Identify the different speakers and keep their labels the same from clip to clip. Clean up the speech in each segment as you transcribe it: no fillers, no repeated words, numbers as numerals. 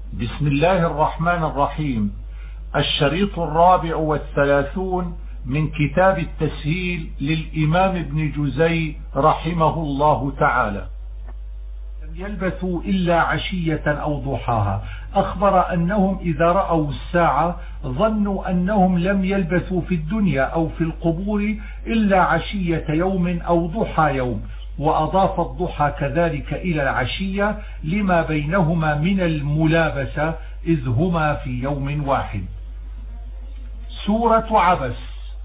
Speaker 1: بسم الله الرحمن الرحيم. الشريط 34 من كتاب التسهيل للإمام ابن جزي رحمه الله تعالى. لم يلبثوا إلا عشية أو ضحاها. أخبر أنهم إذا رأوا الساعة ظنوا أنهم لم يلبثوا في الدنيا أو في القبور إلا عشية يوم أو ضحى يوم، وأضاف الضحى كذلك إلى العشية لما بينهما من الملابسة إذ هما في يوم واحد. سورة عبس.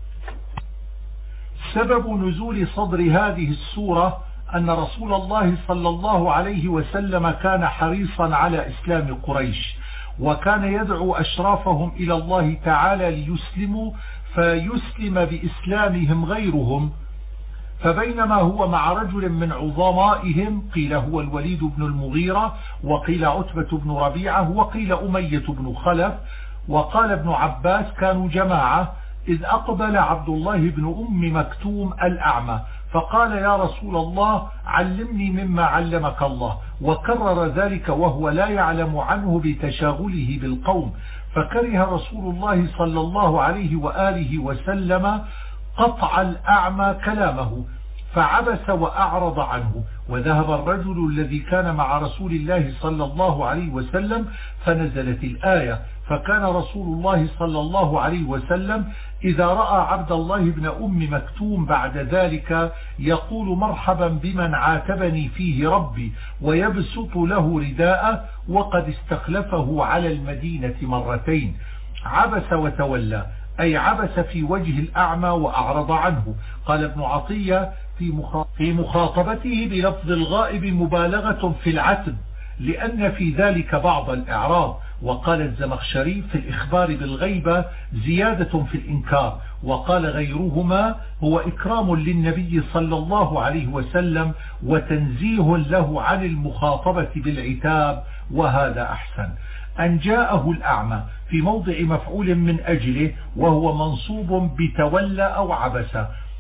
Speaker 1: سبب نزول صدر هذه السورة أن رسول الله صلى الله عليه وسلم كان حريصا على إسلام قريش، وكان يدعو أشرافهم إلى الله تعالى ليسلموا فيسلم بإسلامهم غيرهم. فبينما هو مع رجل من عظمائهم، قيل هو الوليد بن المغيرة، وقيل عتبة بن ربيعة، وقيل أمية بن خلف، وقال ابن عباس كانوا جماعة، إذ أقبل عبد الله بن أم مكتوم الأعمى فقال يا رسول الله علمني مما علمك الله، وكرر ذلك وهو لا يعلم عنه بتشاغله بالقوم، فكره رسول الله صلى الله عليه وآله وسلم قطع الأعمى كلامه فعبس وأعرض عنه. وذهب الرجل الذي كان مع رسول الله صلى الله عليه وسلم فنزلت الآية، فكان رسول الله صلى الله عليه وسلم إذا رأى عبد الله بن أم مكتوم بعد ذلك يقول مرحبا بمن عاتبني فيه ربي، ويبسط له رداءه، وقد استخلفه على المدينة مرتين. عبس وتولى أي عبس في وجه الأعمى وأعرض عنه. قال ابن عطية في مخاطبته بلفظ الغائب مبالغة في العتب لأن في ذلك بعض الإعراض. وقال الزمخشري في الإخبار بالغيبة زيادة في الإنكار. وقال غيرهما هو إكرام للنبي صلى الله عليه وسلم وتنزيه له عن المخاطبة بالعتاب، وهذا أحسن. أن جاءه الأعمى في موضع مفعول من أجله، وهو منصوب بتولى أو عبس،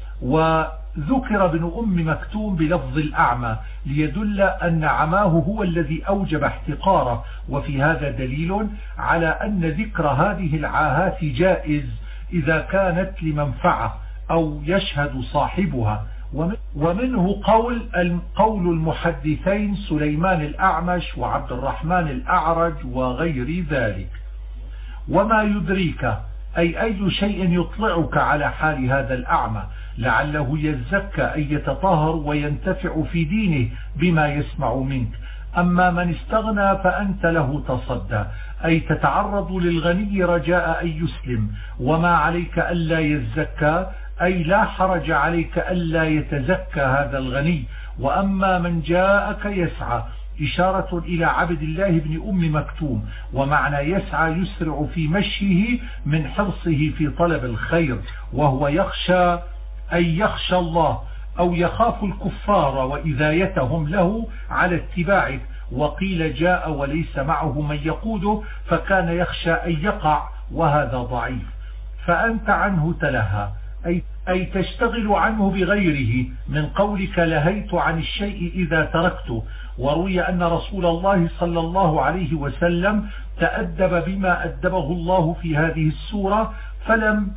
Speaker 1: وذكر ابن أم مكتوم بلفظ الأعمى ليدل أن عماه هو الذي أوجب احتقاره. وفي هذا دليل على أن ذكر هذه العاهات جائز إذا كانت لمنفعة أو يشهد صاحبها. ومنه قول المحدثين سليمان الأعمش وعبد الرحمن الأعرج وغير ذلك. وما يدريك أي شيء يطلعك على حال هذا الأعمى لعله يزكى أن يتطهر وينتفع في دينه بما يسمع منك. أما من استغنى فأنت له تصدى، أي تتعرض للغني رجاء أن يسلم، وما عليك ألا يزكى، أي لا حرج عليك ألا يتزكى هذا الغني. وأما من جاءك يسعى إشارة إلى عبد الله بن أم مكتوم، ومعنى يسعى يسرع في مشيه من حرصه في طلب الخير، وهو يخشى أي يخشى الله أو يخاف الكفار وإذايتهم له على اتباعه. وقيل جاء وليس معه من يقوده فكان يخشى أن يقع، وهذا ضعيف. فأنت عنه تلهى أي تشتغل عنه بغيره، من قولك لهيت عن الشيء إذا تركته. وروي أن رسول الله صلى الله عليه وسلم تأدب بما أدبه الله في هذه السورة، فلم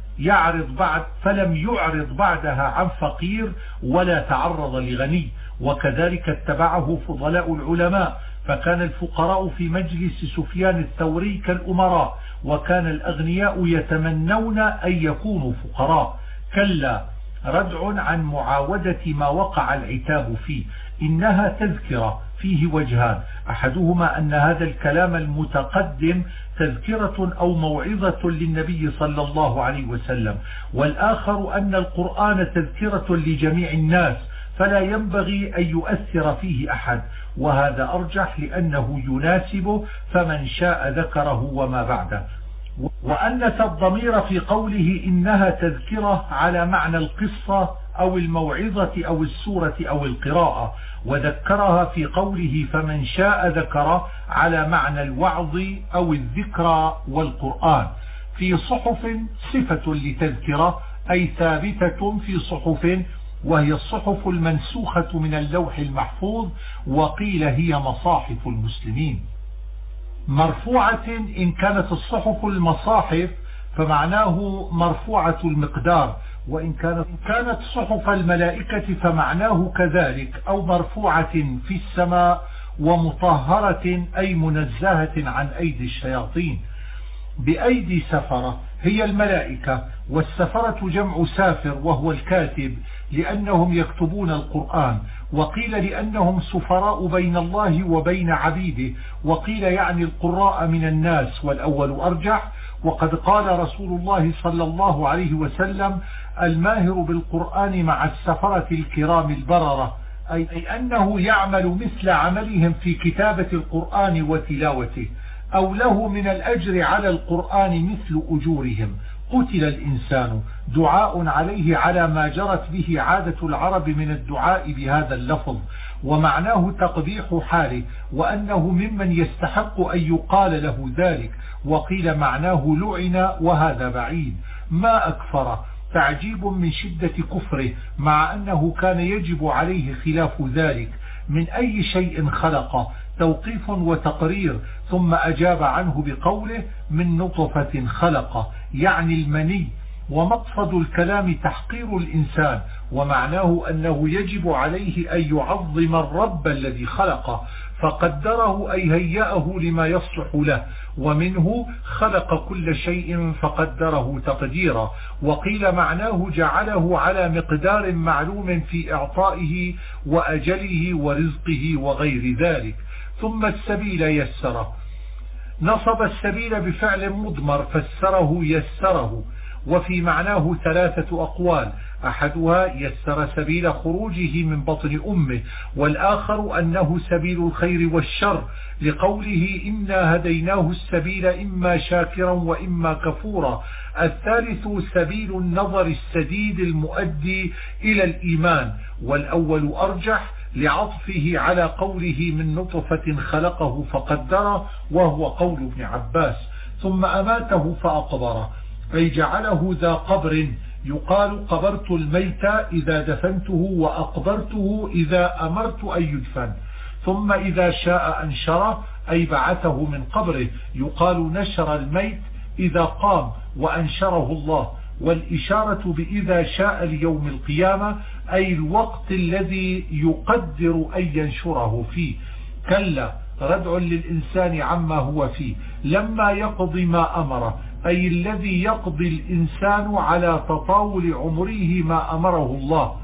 Speaker 1: يعرض بعدها عن فقير ولا تعرض لغني. وكذلك اتبعه فضلاء العلماء، فكان الفقراء في مجلس سفيان الثوري كالأمراء، وكان الأغنياء يتمنون أن يكونوا فقراء. كلا ردع عن معاودة ما وقع العتاب فيه. إنها تذكرة فيه وجهان، أحدهما أن هذا الكلام المتقدم تذكرة أو موعظة للنبي صلى الله عليه وسلم، والآخر أن القرآن تذكرة لجميع الناس فلا ينبغي أن يؤثر فيه أحد، وهذا أرجح لأنه يناسبه، فمن شاء ذكره وما بعده. وأنث الضمير في قوله إنها تذكرة على معنى القصة أو الموعظة أو السورة أو القراءة، وذكرها في قوله فمن شاء ذكره على معنى الوعظ أو الذكرى والقرآن. في صحف صفة لتذكرة أي ثابتة في صحف، وهي الصحف المنسوخة من اللوح المحفوظ، وقيل هي مصاحف المسلمين. مرفوعة إن كانت الصحف المصاحف فمعناه مرفوعة المقدار، وإن كانت صحف الملائكة فمعناه كذلك، أو مرفوعة في السماء ومطهرة أي منزهة عن أيدي الشياطين. بأيدي سفرة هي الملائكة، والسفرة جمع سافر وهو الكاتب لأنهم يكتبون القرآن، وقيل لأنهم سفراء بين الله وبين عبيده، وقيل يعني القراء من الناس، والأول أرجح. وقد قال رسول الله صلى الله عليه وسلم: الماهر بالقرآن مع السفرة الكرام البررة، أي أنه يعمل مثل عملهم في كتابة القرآن وتلاوته، أو له من الأجر على القرآن مثل أجورهم. قتل الإنسان دعاء عليه على ما جرت به عادة العرب من الدعاء بهذا اللفظ، ومعناه تقبيح حاله، وأنه ممن يستحق أن يقال له ذلك. وقيل معناه لعن، وهذا بعيد. ما أكفر تعجيب من شدة كفره، مع أنه كان يجب عليه خلاف ذلك. من أي شيء خلق؟ توقيف وتقرير، ثم أجاب عنه بقوله: من نطفة خلق، يعني المني. ومقصد الكلام تحقير الإنسان، ومعناه أنه يجب عليه أن يعظم الرب الذي خلقه فقدره، أي هيأه لما يصلح له. ومنه خلق كل شيء فقدره تقديرا. وقيل معناه جعله على مقدار معلوم في إعطائه وأجله ورزقه وغير ذلك. ثم السبيل يسره، نصب السبيل بفعل مضمر فسره يسره. وفي معناه ثلاثة أقوال: أحدها يسر سبيل خروجه من بطن أمه، والآخر أنه سبيل الخير والشر، لقوله: إنا هديناه السبيل إما شاكرا وإما كفورا. الثالث سبيل النظر السديد المؤدي إلى الإيمان، والأول أرجح لعطفه على قوله: من نطفة خلقه فقدره، وهو قول ابن عباس. ثم أماته فأقبره، أي جعله ذا قبر، يقال قبرت الميت إذا دفنته، وأقبرته إذا أمرت أن يدفن. ثم إذا شاء أنشره، أي بعثه من قبره، يقال نشر الميت إذا قام وأنشره الله. والإشارة بإذا شاء ليوم القيامة، أي الوقت الذي يقدر أن ينشره فيه. كلا ردع للإنسان عما هو فيه، لما يقضي ما أمره، أي الذي يقضي الإنسان على تطاول عمره ما أمره الله.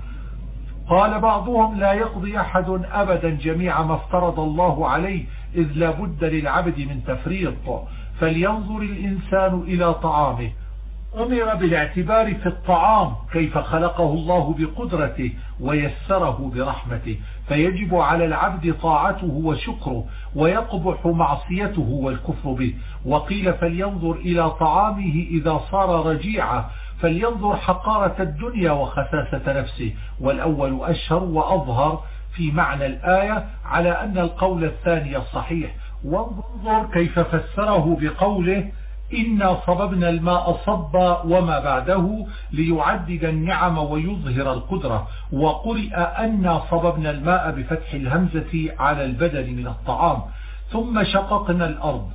Speaker 1: قال بعضهم: لا يقضي أحد أبدا جميع ما افترض الله عليه، إذ لا بد للعبد من تفريط. فلينظر الإنسان إلى طعامه، أمر بالاعتبار في الطعام كيف خلقه الله بقدرته ويسره برحمته، فيجب على العبد طاعته وشكره، ويقبح معصيته والكفر به. وقيل: فلينظر إلى طعامه إذا صار رجيعا، فلينظر حقارة الدنيا وخساسة نفسه. والأول أشهر وأظهر في معنى الآية، على أن القول الثاني صحيح. وانظر كيف فسره بقوله: إنا صببنا الماء صبا، وما بعده ليعدد النعم ويظهر القدرة. وقرئ أنا صببنا الماء بفتح الهمزة على البدل من الطعام. ثم شققنا الأرض،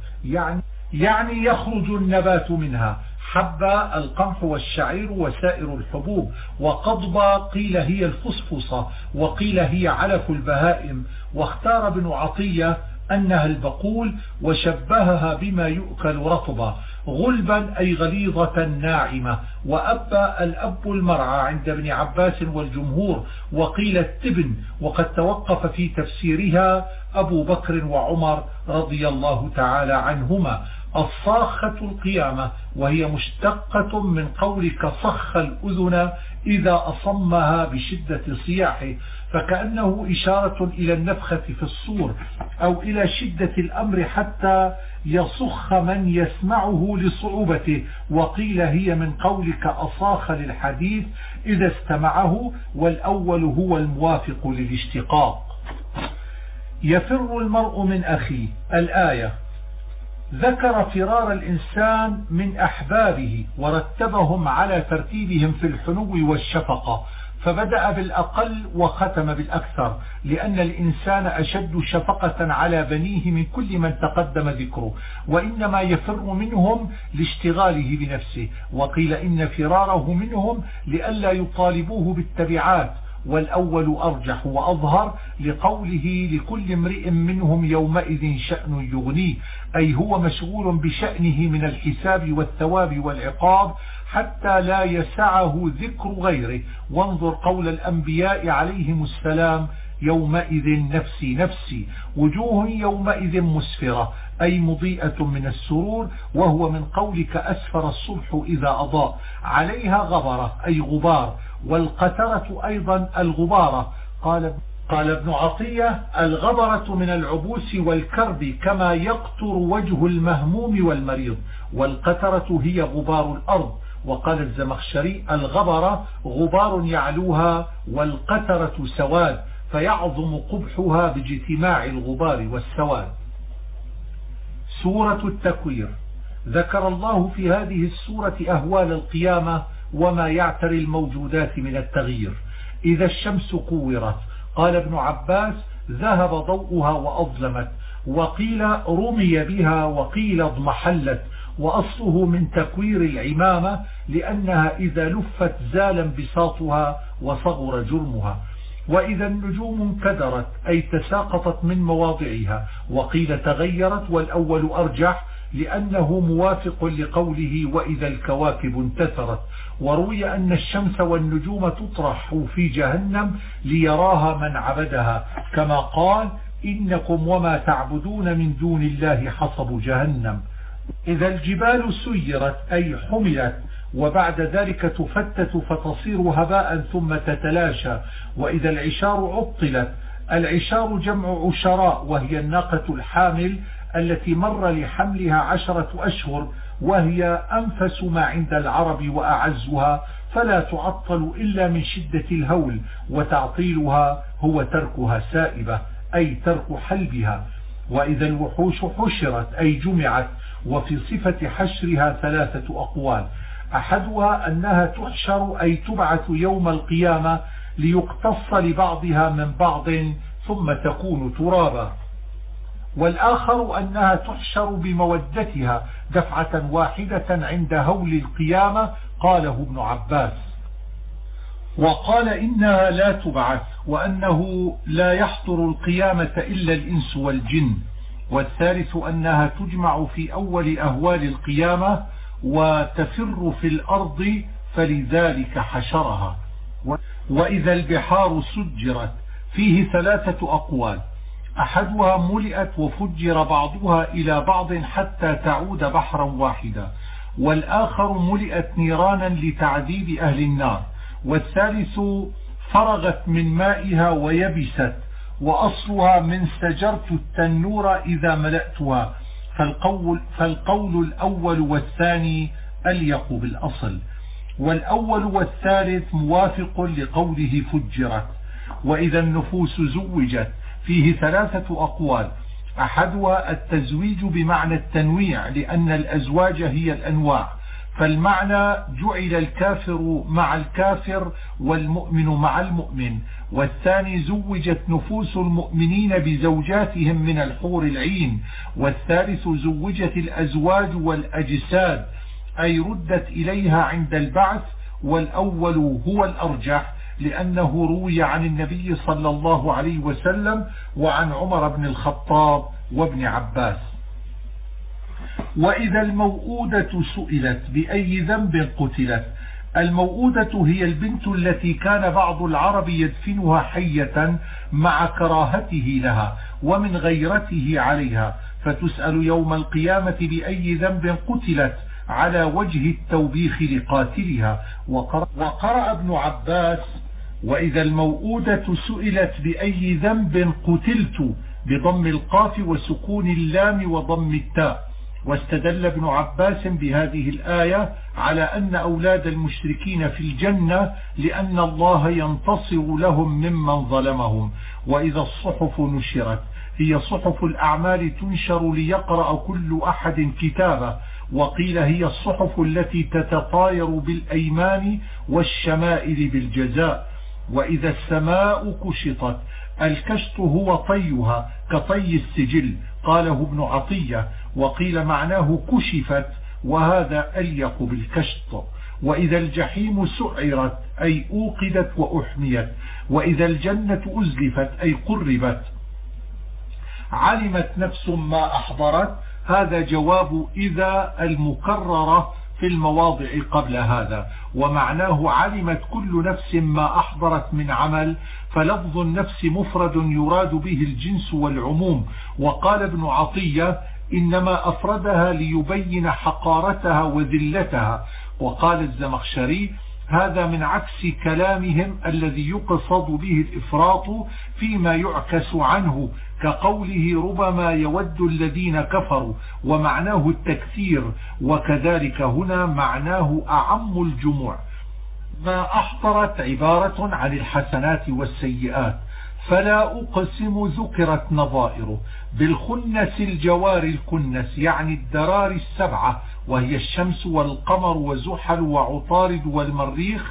Speaker 1: يعني يخرج النبات منها، حبة القمح والشعير وسائر الحبوب. وقضبة قيل هي الفصفصة، وقيل هي علف البهائم. واختار ابن عطية أنها البقول، وشبهها بما يؤكل رطبا. غلبا أي غليظة ناعمة. وأبا الأب المرعى عند ابن عباس والجمهور. وقيل التبن، وقد توقف في تفسيرها أبو بكر وعمر رضي الله تعالى عنهما. الصاخة القيامة، وهي مشتقة من قولك صخ الأذن إذا أصمها بشدة صياحه، فكأنه إشارة إلى النفخة في الصور، أو إلى شدة الأمر حتى يصخ من يسمعه لصعوبته. وقيل هي من قولك أصاخ للحديث إذا استمعه، والأول هو الموافق للاشتقاق. يفر المرء من أخيه، الآية ذكر فرار الإنسان من أحبابه، ورتبهم على ترتيبهم في الحنو والشفقة، فبدأ بالأقل وختم بالأكثر، لأن الإنسان أشد شفقة على بنيه من كل من تقدم ذكره، وإنما يفر منهم لاشتغاله بنفسه، وقيل إن فراره منهم لئلا يطالبوه بالتبعات، والأول أرجح وأظهر لقوله لكل امرئ منهم يومئذ شأن يغنيه، أي هو مشغول بشأنه من الحساب والثواب والعقاب حتى لا يسعه ذكر غيره. وانظر قول الأنبياء عليهم السلام: يومئذ نفسي نفسي. وجوه يومئذ مسفرة أي مضيئة من السرور، وهو من قولك أسفر الصبح إذا أضاء. عليها غبرة أي غبار، والقترة أيضا الغبارة. قال ابن عطية: الغبرة من العبوس والكرب كما يقطر وجه المهموم والمريض، والقترة هي غبار الأرض. وقال الزمخشري: الغبرة غبار يعلوها، والقترة سواد، فيعظم قبحها باجتماع الغبار والسواد. سورة التكوير. ذكر الله في هذه السورة أهوال القيامة وما يعتري الموجودات من التغيير. إذا الشمس كورت، قال ابن عباس: ذهب ضوءها وأظلمت، وقيل رمي بها، وقيل اضمحلت، وأصله من تكوير العمامة، لأنها إذا لفت زال انبساطها وصغر جرمها. وإذا النجوم انكدرت أي تساقطت من مواضعها، وقيل تغيرت، والأول أرجح لأنه موافق لقوله: وإذا الكواكب انتثرت. وروي أن الشمس والنجوم تطرح في جهنم ليراها من عبدها، كما قال: إنكم وما تعبدون من دون الله حصب جهنم. إذا الجبال سيرت أي حملت، وبعد ذلك تفتت فتصير هباء ثم تتلاشى. وإذا العشار عطلت، العشار جمع عشراء، وهي الناقة الحامل التي مر لحملها 10 أشهر، وهي أنفس ما عند العرب وأعزها، فلا تعطل إلا من شدة الهول، وتعطيلها هو تركها سائبة أي ترك حلبها. وإذا الوحوش حشرت أي جمعت، وفي صفة حشرها 3 أقوال: أحدها أنها تحشر أي تبعث يوم القيامة ليقتص لبعضها من بعض ثم تكون ترابا، والآخر أنها تحشر بمودتها دفعة واحدة عند هول القيامة، قاله ابن عباس. وقال إنها لا تبعث، وأنه لا يحضر القيامة إلا الإنس والجن. والثالث أنها تجمع في أول أهوال القيامة وتفر في الأرض، فلذلك حشرها. وإذا البحار سجرت فيه 3 أقوال: أحدها ملئت وفجر بعضها إلى بعض حتى تعود بحرا واحدا، والآخر ملئت نيرانا لتعذيب أهل النار، والثالث فرغت من مائها ويبست، وأصلها من سجرت التنور إذا ملأتها، فالقول الأول والثاني أليق بالأصل، والأول والثالث موافق لقوله فجرت. وإذا النفوس زوجت فيه 3 أقوال: أحدها التزويج بمعنى التنويع، لأن الأزواج هي الأنواع، فالمعنى جعل الكافر مع الكافر والمؤمن مع المؤمن. والثاني زوجت نفوس المؤمنين بزوجاتهم من الحور العين. والثالث زوجت الأزواج والأجساد أي ردت إليها عند البعث، والأول هو الأرجح لأنه روي عن النبي صلى الله عليه وسلم وعن عمر بن الخطاب وابن عباس. وإذا الموءودة سئلت بأي ذنب قتلت. الموءودة هي البنت التي كان بعض العرب يدفنها حية مع كراهته لها ومن غيرته عليها، فتسأل يوم القيامة بأي ذنب قتلت على وجه التوبيخ لقاتلها. وقرأ ابن عباس: وإذا الموءودة سئلت بأي ذنب قتلت، بضم القاف وسكون اللام وضم التاء. واستدل ابن عباس بهذه الآية على أن أولاد المشركين في الجنة، لأن الله ينتصر لهم ممن ظلمهم. وإذا الصحف نشرت، هي صحف الأعمال تنشر ليقرأ كل أحد كتابه. وقيل هي الصحف التي تتطاير بالأيمان والشمائل بالجزاء. وإذا السماء كشطت. الكشط هو طيها كطي السجل، قاله ابن عطية، وقيل معناه كشفت، وهذا أليق بالكشط. وإذا الجحيم سعرت أي أوقدت وأحميت. وإذا الجنة أزلفت أي قربت. علمت نفس ما أحضرت، هذا جواب إذا المكررة في المواضع قبل هذا، ومعناه علمت كل نفس ما أحضرت من عمل، فلفظ النفس مفرد يراد به الجنس والعموم. وقال ابن عطية إنما أفردها ليبين حقارتها وذلتها. وقال الزمخشري هذا من عكس كلامهم الذي يقصد به الإفراط فيما يعكس عنه، كقوله ربما يود الذين كفروا، ومعناه التكثير، وكذلك هنا معناه أعم الجموع. ما أحضرت عبارة عن الحسنات والسيئات. فلا أقسم ذكرت نظائره بالخنس الجوار الكنس، يعني الدرار السبعة، وهي الشمس والقمر وزحل وعطارد والمريخ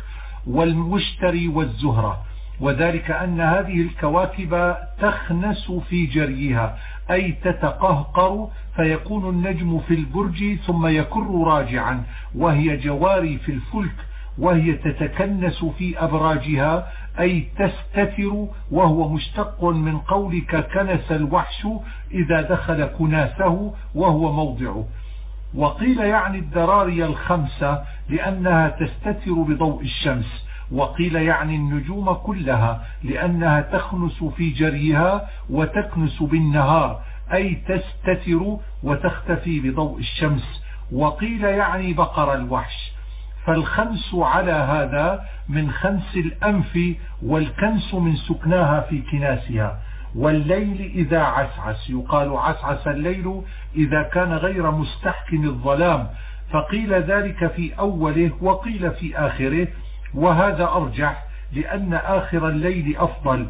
Speaker 1: والمشتري والزهرة. وذلك أن هذه الكواكب تخنس في جريها أي تتقهقر، فيكون النجم في البرج ثم يكر راجعا، وهي جواري في الفلك، وهي تتكنس في أبراجها أي تستتر، وهو مشتق من قولك كنس الوحش إذا دخل كناسه وهو موضعه. وقيل يعني الدراري الخمسة لأنها تستتر بضوء الشمس، وقيل يعني النجوم كلها لأنها تخنس في جريها وتكنس بالنهار أي تستتر وتختفي بضوء الشمس. وقيل يعني بقر الوحش. فالخنس على هذا من خنس الأنف، والكنس من سكناها في كناسها. والليل إذا عسعس، يقال عسعس الليل إذا كان غير مستحكم الظلام، فقيل ذلك في أوله وقيل في آخره، وهذا أرجح لأن آخر الليل أفضل،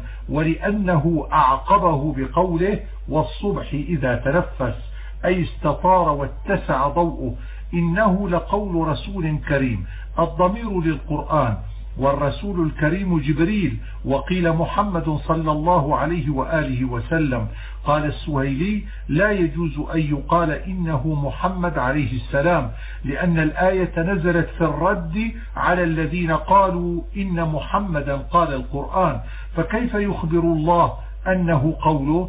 Speaker 1: ولأنه أعقبه بقوله والصبح إذا تنفس أي استطار واتسع ضوءه. إنه لقول رسول كريم، الضمير للقرآن، والرسول الكريم جبريل، وقيل محمد صلى الله عليه وآله وسلم. قال السهيلي لا يجوز أن يقال إنه محمد عليه السلام، لأن الآية نزلت في الرد على الذين قالوا إن محمدا قال القرآن، فكيف يخبر الله أنه قوله؟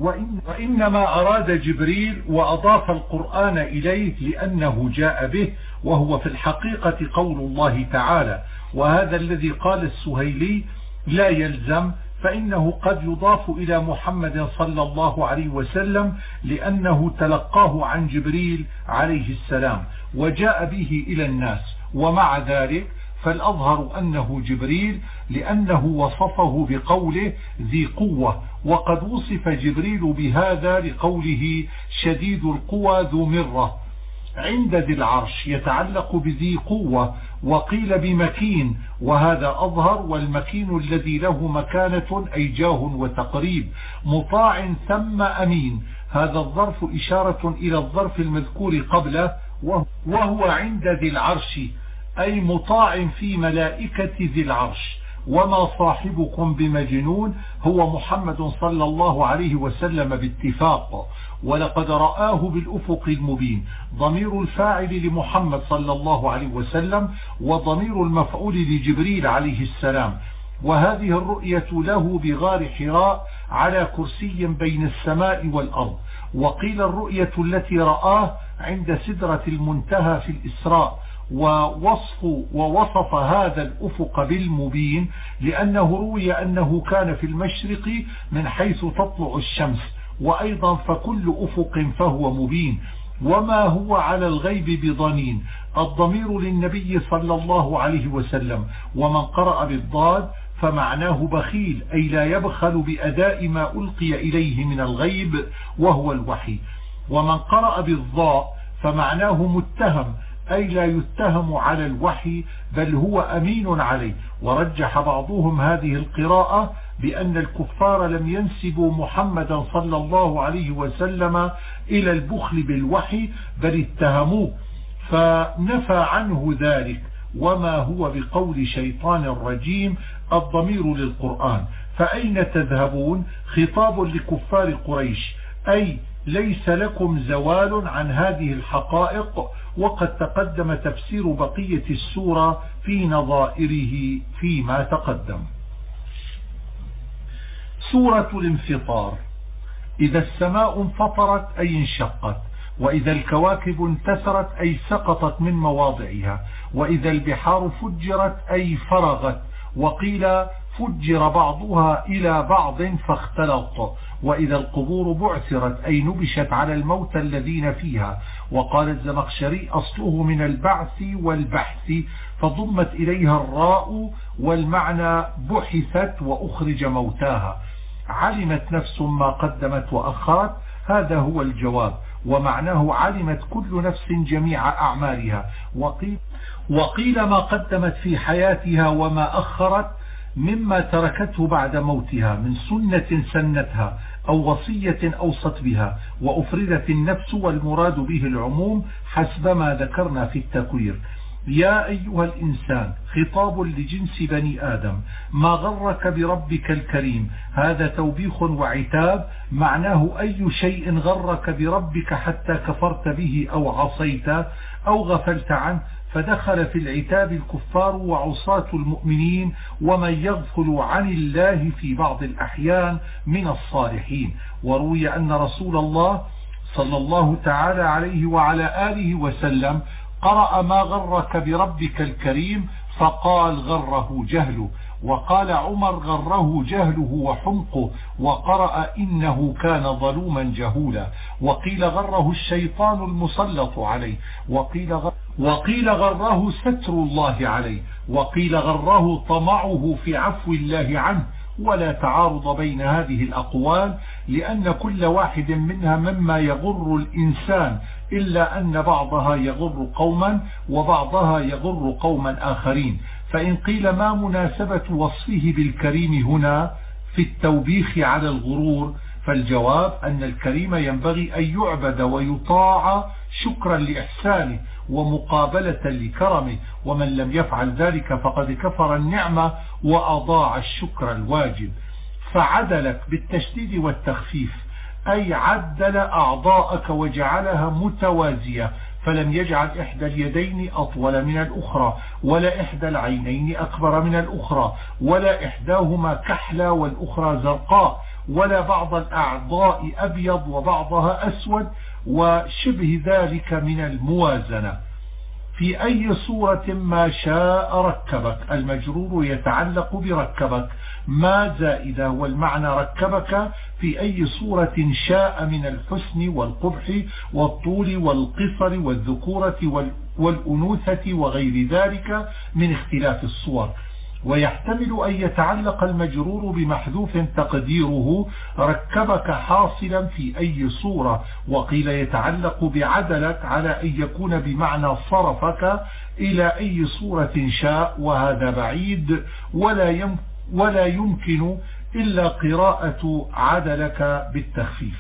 Speaker 1: وإنما أراد جبريل وأضاف القرآن إليه لأنه جاء به، وهو في الحقيقة قول الله تعالى. وهذا الذي قال السهيلي لا يلزم، فإنه قد يضاف إلى محمد صلى الله عليه وسلم لأنه تلقاه عن جبريل عليه السلام وجاء به إلى الناس. ومع ذلك فالأظهر أنه جبريل لأنه وصفه بقوله ذي قوة، وقد وصف جبريل بهذا لقوله شديد القوى ذو مرة. عند ذي العرش يتعلق بذي قوة، وقيل بمكين، وهذا أظهر، والمكين الذي له مكانة أي جاه وتقريب، مطاع ثم أمين. هذا الظرف إشارة إلى الظرف المذكور قبله، وهو عند ذي العرش أي مطاع في ملائكة ذي العرش. وما صاحبكم بمجنون هو محمد صلى الله عليه وسلم باتفاق، ولقد رآه بالأفق المبين. ضمير الفاعل لمحمد صلى الله عليه وسلم، وضمير المفعول لجبريل عليه السلام. وهذه الرؤية له بغار حراء على كرسي بين السماء والأرض. وقيل الرؤية التي رآه عند سدرة المنتهى في الإسراء. ووصف هذا الأفق بالمبين لأنه روي أنه كان في المشرق من حيث تطلع الشمس، وأيضا فكل أفق فهو مبين. وما هو على الغيب بضنين، الضمير للنبي صلى الله عليه وسلم. ومن قرأ بالضاد فمعناه بخيل أي لا يبخل بأداء ما ألقي إليه من الغيب وهو الوحي. ومن قرأ بالضاء فمعناه متهم أي لا يتهم على الوحي بل هو أمين عليه. ورجح بعضهم هذه القراءة بأن الكفار لم ينسبوا محمدا صلى الله عليه وسلم إلى البخل بالوحي بل اتهموه فنفى عنه ذلك. وما هو بقول شيطان رجيم الضمير للقرآن. فأين تذهبون؟ خطاب لكفار قريش، أي ليس لكم زوال عن هذه الحقائق. وقد تقدم تفسير بقية السورة في نظائره فيما تقدم. سورة الانفطار. إذا السماء انفطرت أي انشقت، وإذا الكواكب انتثرت أي سقطت من مواضعها، وإذا البحار فجرت أي فرغت، وقيل فجر بعضها إلى بعض فاختلط، وإذا القبور بعثرت أي نبشت على الموتى الذين فيها. وقال الزمخشري أصله من البعث والبحث فضمت إليها الراء، والمعنى بحثت وأخرج موتاها. علمت نفس ما قدمت وأخرت، هذا هو الجواب، ومعناه علمت كل نفس جميع أعمالها. وقيل ما قدمت في حياتها وما أخرت مما تركته بعد موتها من سنة سنتها أو وصية أوصت بها، وأفردت النفس والمراد به العموم حسب ما ذكرنا في التكوير. يا أيها الإنسان خطاب لجنس بني آدم، ما غرك بربك الكريم، هذا توبيخ وعتاب، معناه أي شيء غرك بربك حتى كفرت به أو عصيت أو غفلت عنه، فدخل في العتاب الكفار وعصاة المؤمنين ومن يغفل عن الله في بعض الأحيان من الصالحين. وروي أن رسول الله صلى الله تعالى عليه وعلى آله وسلم قرأ ما غرك بربك الكريم فقال غره جهله، وقال عمر غره جهله وحمقه، وقرأ إنه كان ظلوما جهولا، وقيل غره الشيطان المسلط عليه، وقيل غره ستر الله عليه، وقيل غره طمعه في عفو الله عنه. ولا تعارض بين هذه الأقوال، لأن كل واحد منها مما يغر الإنسان، إلا أن بعضها يغر قوما وبعضها يغر قوما آخرين. فإن قيل ما مناسبة وصفه بالكريم هنا في التوبيخ على الغرور، فالجواب أن الكريم ينبغي أن يعبد ويطاع شكرا لإحسانه ومقابلة لكرمه، ومن لم يفعل ذلك فقد كفر النعمة وأضاع الشكر الواجب. فعدلك بالتشديد والتخفيف، أي عدل أعضاءك وجعلها متوازية، فلم يجعل إحدى اليدين أطول من الأخرى، ولا إحدى العينين أكبر من الأخرى، ولا إحداهما كحلة والأخرى زرقاء، ولا بعض الأعضاء أبيض وبعضها أسود، وشبه ذلك من الموازنة. في أي صورة ما شاء ركبك، المجرور يتعلق بركبك، ما زائدة، والمعنى ركبك في أي صورة شاء من الحسن والقبح والطول والقصر والذكورة والأنوثة وغير ذلك من اختلاف الصور. ويحتمل أن يتعلق المجرور بمحذوف تقديره ركبك حاصلا في أي صورة، وقيل يتعلق بعدلك على أن يكون بمعنى صرفك إلى أي صورة شاء، وهذا بعيد ولا يمكن إلا قراءة عدلك بالتخفيف.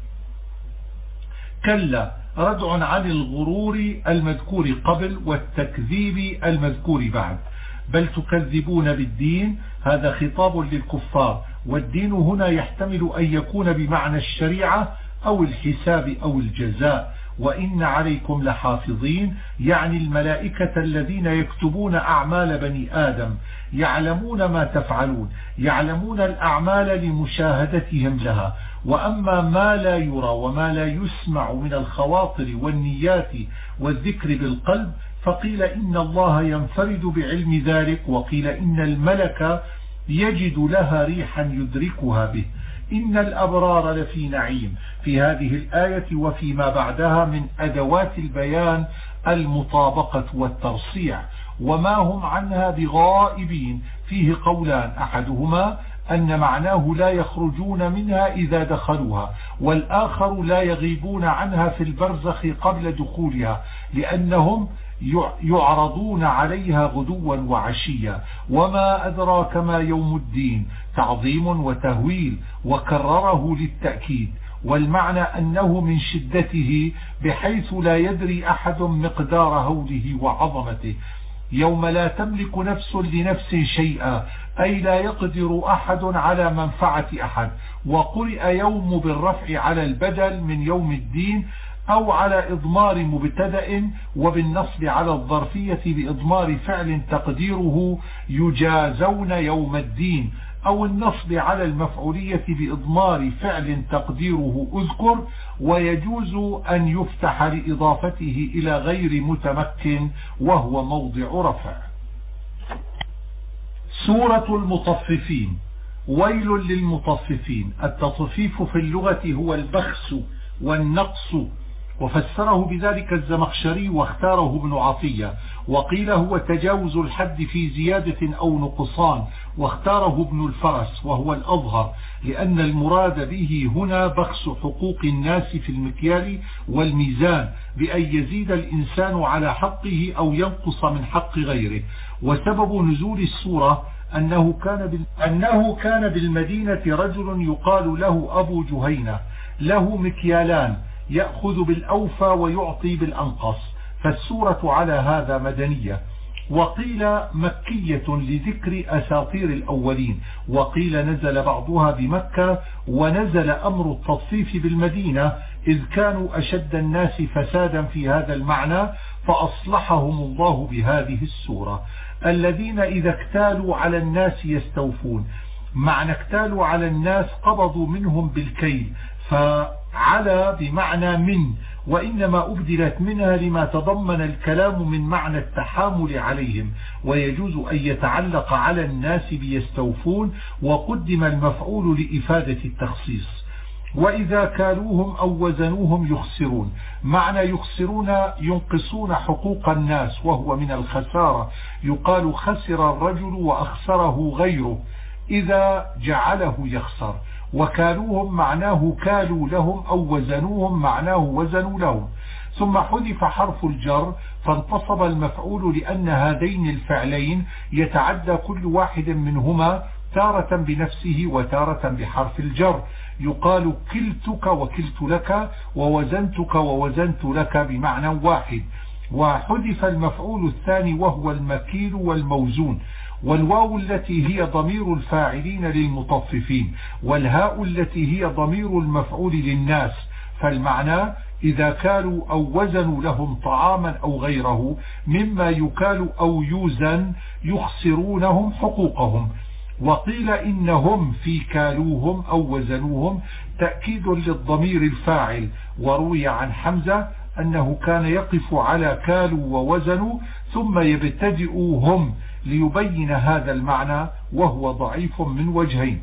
Speaker 1: كلا ردع عن الغرور المذكور قبل والتكذيب المذكور بعد، بل تكذبون بالدين، هذا خطاب للكفار، والدين هنا يحتمل أن يكون بمعنى الشريعة أو الحساب أو الجزاء. وإن عليكم لحافظين، يعني الملائكة الذين يكتبون أعمال بني آدم، يعلمون ما تفعلون، يعلمون الأعمال لمشاهدتهم لها. وأما ما لا يرى وما لا يسمع من الخواطر والنيات والذكر بالقلب، فقيل إن الله ينفرد بعلم ذلك، وقيل إن الملك يجد لها ريحا يدركها به. إن الأبرار لفي نعيم، في هذه الآية وفيما بعدها من أدوات البيان المطابقة والترصيع، وما هم عنها بغائبين فيه قولان، أحدهما أن معناه لا يخرجون منها إذا دخلوها، والآخر لا يغيبون عنها في البرزخ قبل دخولها، لأنهم يعرضون عليها غدوا وعشيا. وما أدراك ما يوم الدين، تعظيم وتهويل، وكرره للتأكيد، والمعنى أنه من شدته بحيث لا يدري أحد مقدار هوله وعظمته. يوم لا تملك نفس لنفس شيئا، أي لا يقدر أحد على منفعة أحد. وقرئ يوم بالرفع على البدل من يوم الدين أو على إضمار مبتدأ، وبالنصب على الظرفية بإضمار فعل تقديره يجازون يوم الدين، أو النصب على المفعولية بإضمار فعل تقديره أذكر. ويجوز أن يفتح لإضافته إلى غير متمكن وهو موضع رفع. سورة المطففين. ويل للمطففين. التطفيف في اللغة هو البخس والنقص، وفسره بذلك الزمخشري واختاره ابن عطية، وقيل هو تجاوز الحد في زيادة أو نقصان، واختاره ابن الفرس وهو الأظهر، لأن المراد به هنا بخس حقوق الناس في المكيال والميزان، بأن يزيد الإنسان على حقه أو ينقص من حق غيره. وسبب نزول السورة أنه كان بالمدينة رجل يقال له أبو جهينة، له مكيالان، يأخذ بالأوفى ويعطي بالأنقص، فالسورة على هذا مدنية. وقيل مكية لذكر أساطير الأولين، وقيل نزل بعضها بمكة، ونزل أمر التطفيف بالمدينة إذ كانوا أشد الناس فسادا في هذا المعنى، فأصلحهم الله بهذه السورة. الذين إذا اكتالوا على الناس يستوفون. معنى اكتالوا على الناس قبضوا منهم بالكيل، فعلى بمعنى من، وإنما أبدلت منها لما تضمن الكلام من معنى التحامل عليهم، ويجوز أن يتعلق على الناس بيستوفون، وقدم المفعول لإفادة التخصيص. وإذا كالوهم أو وزنوهم يخسرون. معنى يخسرون ينقصون حقوق الناس، وهو من الخسارة، يقال خسر الرجل وأخسره غيره إذا جعله يخسر. وكالوهم معناه كالوا لهم، أو وزنوهم معناه وزنوا لهم. ثم حذف حرف الجر فانتصب المفعول، لأن هذين الفعلين يتعدى كل واحد منهما تارة بنفسه وتارة بحرف الجر. يقال كلتك وكلت لك، ووزنتك ووزنت لك بمعنى واحد. وحذف المفعول الثاني وهو المكيل والموزون، والواو التي هي ضمير الفاعلين للمطففين، والهاء التي هي ضمير المفعول للناس. فالمعنى إذا كالوا أو وزنوا لهم طعاما أو غيره مما يكال أو يوزن يخسرونهم حقوقهم. وقيل إنهم في كالوهم أو وزنوهم تأكيد للضمير الفاعل. وروي عن حمزة أنه كان يقف على كالوا ووزنوا ثم يبتدئوهم ليبين هذا المعنى، وهو ضعيف من وجهين.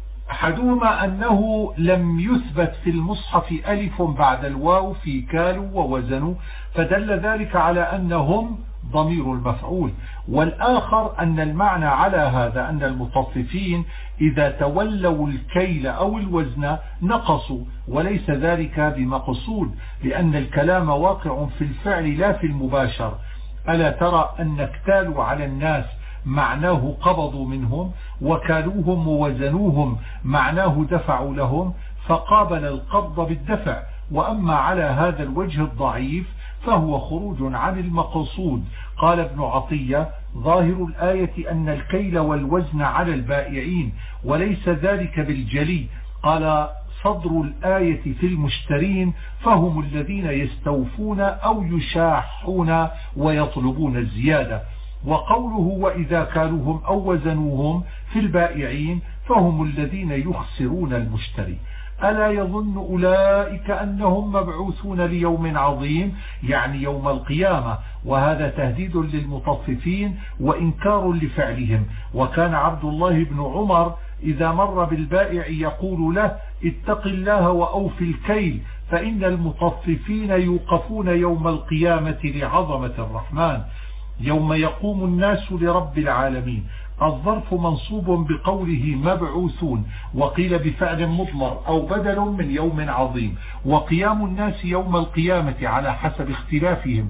Speaker 1: أحدهما أنه لم يثبت في المصحف ألف بعد الواو في كالوا ووزنوا، فدل ذلك على أنهم ضمير المفعول. والآخر أن المعنى على هذا أن المطففين إذا تولوا الكيل أو الوزن نقصوا، وليس ذلك بمقصود، لأن الكلام واقع في الفعل لا في المباشر. ألا ترى أن اكتالوا على الناس معناه قبضوا منهم، وكالوهم ووزنوهم معناه دفعوا لهم، فقابل القبض بالدفع. وأما على هذا الوجه الضعيف فهو خروج عن المقصود. قال ابن عطية ظاهر الآية أن الكيل والوزن على البائعين، وليس ذلك بالجلي. قال صدر الآية في المشترين، فهم الذين يستوفون أو يشاحون ويطلبون الزيادة. وقوله وإذا كالوهم أو وزنوهم في البائعين، فهم الذين يخسرون المشتري. ألا يظن أولئك أنهم مبعوثون ليوم عظيم، يعني يوم القيامة. وهذا تهديد للمطففين وإنكار لفعلهم. وكان عبد الله بن عمر إذا مر بالبائع يقول له اتق الله وأوفي الكيل، فإن المطففين يوقفون يوم القيامة لعظمة الرحمن، يوم يقوم الناس لرب العالمين. الظرف منصوب بقوله مبعوثون، وقيل بفعل مضمر أو بدل من يوم عظيم. وقيام الناس يوم القيامة على حسب اختلافهم،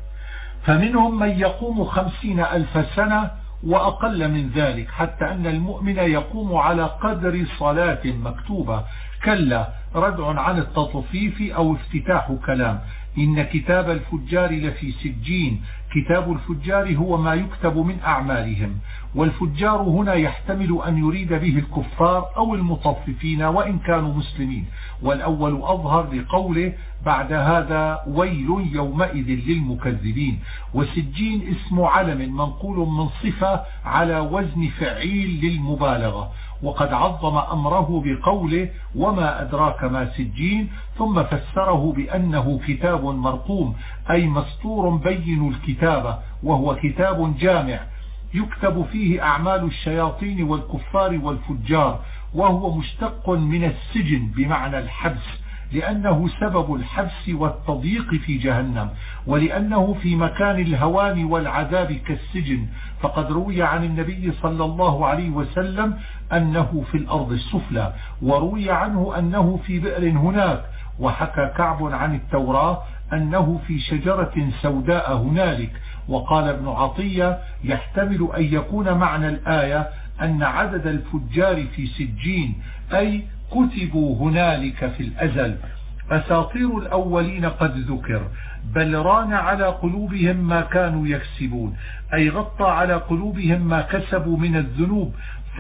Speaker 1: فمنهم من يقوم 50,000 سنة وأقل من ذلك، حتى أن المؤمن يقوم على قدر صلاة مكتوبة، كلا، ردع عن التطفيف أو افتتاح كلام. إن كتاب الفجار لفي سجين. كتاب الفجار هو ما يكتب من أعمالهم، والفجار هنا يحتمل أن يريد به الكفار أو المطففين وإن كانوا مسلمين، والأول أظهر لقوله بعد هذا ويل يومئذ للمكذبين. وسجين اسم علم منقول من صفة على وزن فعيل للمبالغة، وقد عظم أمره بقوله وما أدراك ما سجين، ثم فسره بأنه كتاب مرقوم أي مستور بين الكتابة، وهو كتاب جامع يكتب فيه أعمال الشياطين والكفار والفجار، وهو مشتق من السجن بمعنى الحبس، لأنه سبب الحبس والتضييق في جهنم، ولأنه في مكان الهوان والعذاب كالسجن. فقد روي عن النبي صلى الله عليه وسلم أنه في الأرض السفلى، وروي عنه أنه في بئر هناك، وحكى كعب عن التوراة أنه في شجرة سوداء هنالك. وقال ابن عطية يحتمل أن يكون معنى الآية أن عدد الفجار في سجين أي كتبوا هنالك في الأزل. أساطير الأولين قد ذكر، بل ران على قلوبهم ما كانوا يكسبون، أي غطى على قلوبهم ما كسبوا من الذنوب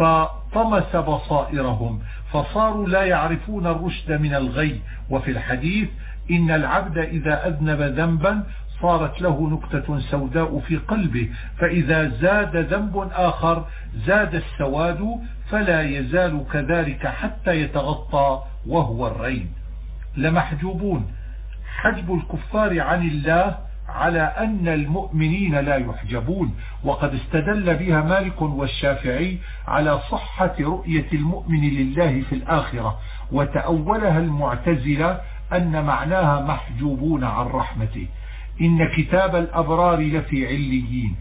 Speaker 1: فطمس بصائرهم فصاروا لا يعرفون الرشد من الغي. وفي الحديث إن العبد إذا أذنب ذنبا صارت له نكتة سوداء في قلبه، فإذا زاد ذنب آخر زاد السواد، فلا يزال كذلك حتى يتغطى وهو الرين. لمحجوبون، حجب الكفار عن الله على أن المؤمنين لا يحجبون، وقد استدل بها مالك والشافعي على صحة رؤية المؤمن لله في الآخرة، وتأولها المعتزلة أن معناها محجوبون عن رحمته. إن كتاب الأبرار لفي عليين.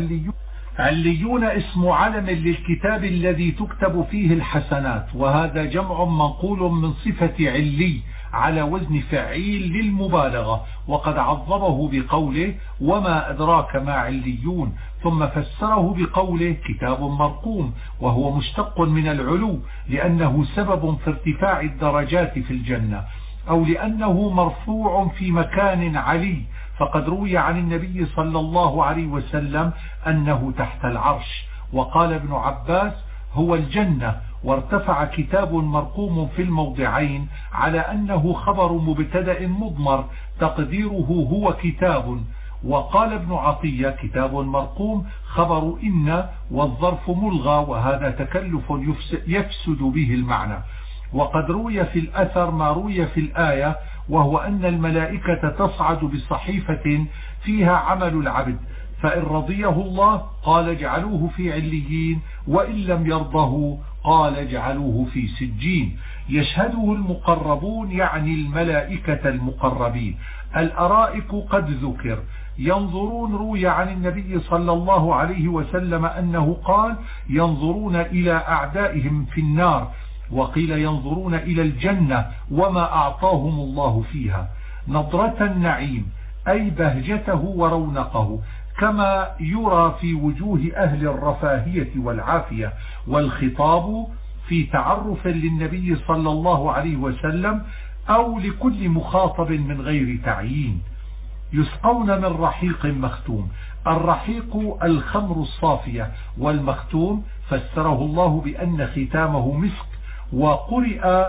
Speaker 1: عليون اسم علم للكتاب الذي تكتب فيه الحسنات، وهذا جمع منقول من صفة علي على وزن فعيل للمبالغة، وقد عظمه بقوله وما أدراك ما عليون، ثم فسره بقوله كتاب مرقوم، وهو مشتق من العلو لأنه سبب في ارتفاع الدرجات في الجنة، أو لأنه مرفوع في مكان علي. فقد روي عن النبي صلى الله عليه وسلم أنه تحت العرش. وقال ابن عباس هو الجنة، وارتفع كتاب مرقوم في الموضعين على أنه خبر مبتدأ مضمر تقديره هو كتاب. وقال ابن عطية كتاب مرقوم خبر إن، والظرف ملغى، وهذا تكلف يفسد به المعنى. وقد روي في الأثر ما روي في الآية، وهو أن الملائكة تصعد بصحيفة فيها عمل العبد، فإن رضيه الله قال اجعلوه في عليين، وإن لم يرضه قال اجعلوه في سجين. يشهده المقربون يعني الملائكة المقربين. الأرائك قد ذكر. ينظرون روي عن النبي صلى الله عليه وسلم أنه قال ينظرون إلى أعدائهم في النار، وقيل ينظرون إلى الجنة وما أعطاهم الله فيها. نظرة النعيم أي بهجته ورونقه، كما يرى في وجوه أهل الرفاهية والعافية. والخطاب في تعرف للنبي صلى الله عليه وسلم أو لكل مخاطب من غير تعيين. يسقون من رحيق مختوم. الرحيق الخمر الصافية، والمختوم فسره الله بأن ختامه مسك، وقرئ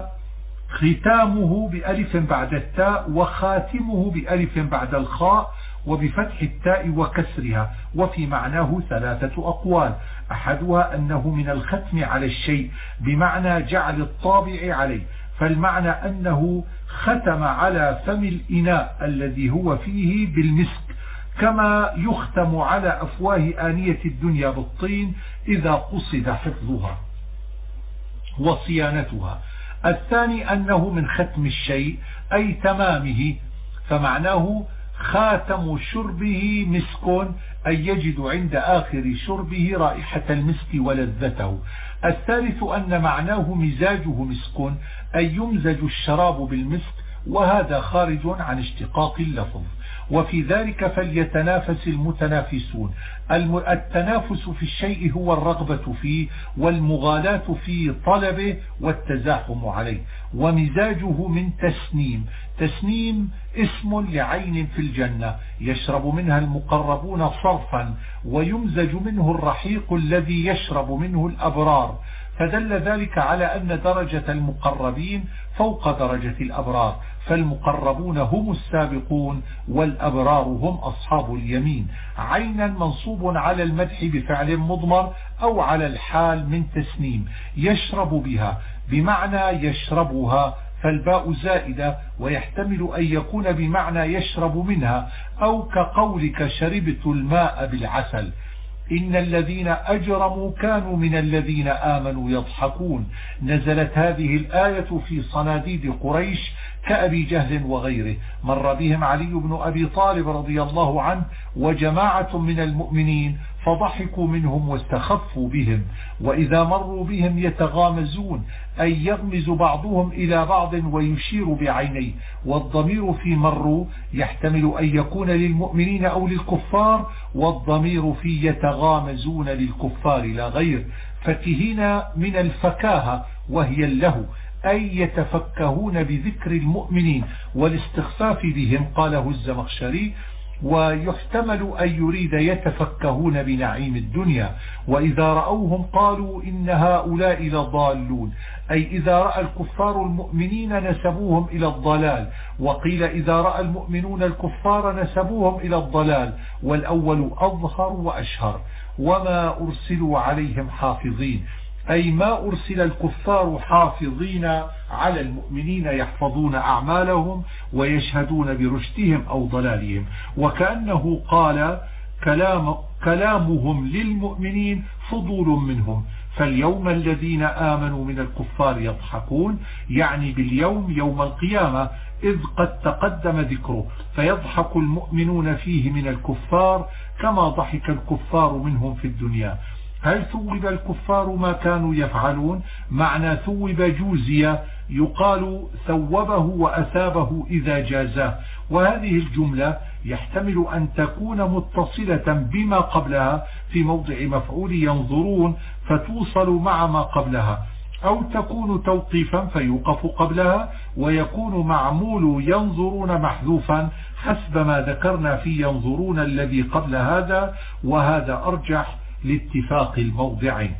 Speaker 1: ختامه بألف بعد التاء، وخاتمه بألف بعد الخاء، وبفتح التاء وكسرها. وفي معناه ثلاثة أقوال، أحدها أنه من الختم على الشيء بمعنى جعل الطابع عليه، فالمعنى أنه ختم على فم الإناء الذي هو فيه بالمسك، كما يختم على أفواه آنية الدنيا بالطين إذا قصد حفظها وصيانتها. الثاني أنه من ختم الشيء أي تمامه، فمعناه خاتم شربه مسك أي يجد عند آخر شربه رائحة المسك ولذته. الثالث أن معناه مزاجه مسك أي يمزج الشراب بالمسك، وهذا خارج عن اشتقاق اللفظ. وفي ذلك فليتنافس المتنافسون. التنافس في الشيء هو الرغبة فيه والمغالاة في طلبه والتزاحم عليه. ومزاجه من تسنيم. تسنيم اسم لعين في الجنة يشرب منها المقربون صرفا، ويمزج منه الرحيق الذي يشرب منه الأبرار، فدل ذلك على أن درجة المقربين فوق درجة الأبرار، فالمقربون هم السابقون والأبرار هم أصحاب اليمين. عينا منصوب على المدح بفعل مضمر أو على الحال من تسنيم. يشرب بها بمعنى يشربها، فالباء زائدة، ويحتمل أن يكون بمعنى يشرب منها، أو كقولك شربت الماء بالعسل. إن الذين أجرموا كانوا من الذين آمنوا يضحكون. نزلت هذه الآية في صناديد قريش كأبي جهل وغيره. مر بهم علي بن أبي طالب رضي الله عنه وجماعة من المؤمنين فضحكوا منهم واستخفوا بهم. وإذا مروا بهم يتغامزون، أي يغمز بعضهم إلى بعض ويشير بعينيه. والضمير في مروا يحتمل أن يكون للمؤمنين أو للكفار، والضمير في يتغامزون للكفار لا غير. فكهين من الفكاهة وهي اللهو، أي يتفكهون بذكر المؤمنين والاستخفاف بهم، قاله الزمخشري. ويحتمل أن يريد يتفكهون بنعيم الدنيا. وإذا رأوهم قالوا إن هؤلاء لضالون، أي إذا رأى الكفار المؤمنين نسبوهم إلى الضلال. وقيل إذا رأى المؤمنون الكفار نسبوهم إلى الضلال، والأول أظهر وأشهر. وما أرسلوا عليهم حافظين، أي ما أرسل الكفار حافظين على المؤمنين يحفظون أعمالهم ويشهدون برشدهم أو ضلالهم. وكأنه قال كلامهم للمؤمنين فضول منهم. فاليوم الذين آمنوا من الكفار يضحكون، يعني باليوم يوم القيامة، إذ قد تقدم ذكره، فيضحك المؤمنون فيه من الكفار كما ضحك الكفار منهم في الدنيا. هل ثوب الكفار ما كانوا يفعلون؟ معنى ثوب جوزية، يقال ثوبه وأثابه إذا جازاه. وهذه الجملة يحتمل أن تكون متصلة بما قبلها في موضع مفعول ينظرون فتوصل مع ما قبلها، أو تكون توقيفا فيوقف قبلها ويكون معمول ينظرون محذوفا حسب ما ذكرنا في ينظرون الذي قبل هذا، وهذا أرجح لاتفاق الموضعين.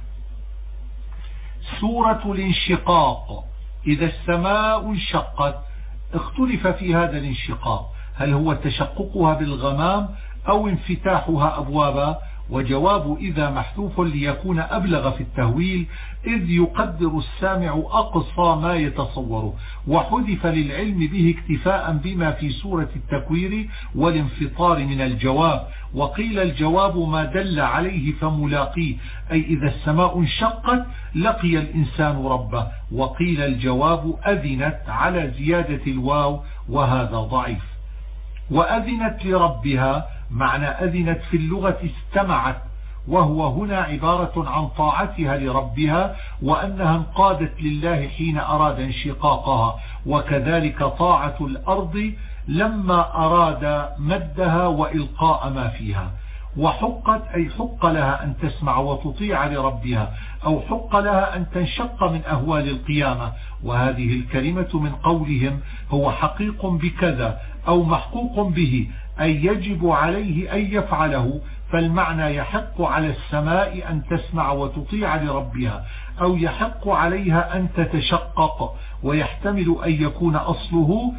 Speaker 1: سورة الانشقاق. إذا السماء انشقت، اختلف في هذا الانشقاق، هل هو تشققها بالغمام أو انفتاحها أبوابا؟ وجواب إذا محذوف ليكون أبلغ في التهويل، إذ يقدر السامع أقصى ما يتصوره، وحذف للعلم به اكتفاء بما في سورة التكوير والانفطار من الجواب. وقيل الجواب ما دل عليه فملاقيه، أي إذا السماء انشقت لقي الإنسان ربه. وقيل الجواب أذنت على زيادة الواو، وهذا ضعيف. وأذنت لربها معنى أذنت في اللغة استمعت، وهو هنا عبارة عن طاعتها لربها وأنها انقادت لله حين أراد انشقاقها، وكذلك طاعة الأرض لما أراد مدها وإلقاء ما فيها. وحقت أي حق لها أن تسمع وتطيع لربها، أو حق لها أن تنشق من أهوال القيامة. وهذه الكلمة من قولهم هو حقيق بكذا أو محقوق به، أي يجب عليه أن يفعله. فالمعنى يحق على السماء أن تسمع وتطيع لربها، أو يحق عليها أن تتشقق. ويحتمل أن يكون أصله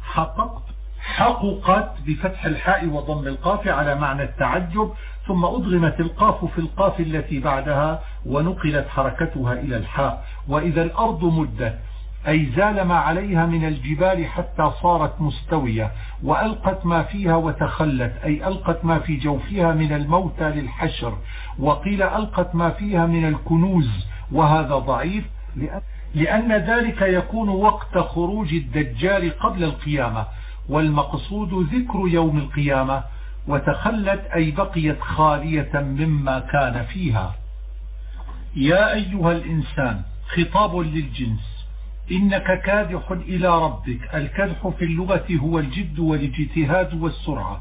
Speaker 1: حققت بفتح الحاء وضم القاف على معنى التعجب، ثم أضغمت القاف في القاف التي بعدها ونقلت حركتها إلى الحاء. وإذا الأرض مدت أي زال ما عليها من الجبال حتى صارت مستوية، وألقت ما فيها وتخلت أي ألقت ما في جوفها من الموتى للحشر. وقيل ألقت ما فيها من الكنوز، وهذا ضعيف لأن ذلك يكون وقت خروج الدجال قبل القيامة، والمقصود ذكر يوم القيامة. وتخلت أي بقيت خالية مما كان فيها. يا أيها الإنسان خطاب للجنس، إنك كادح إلى ربك. الكدح في اللغة هو الجد والاجتهاد والسرعة،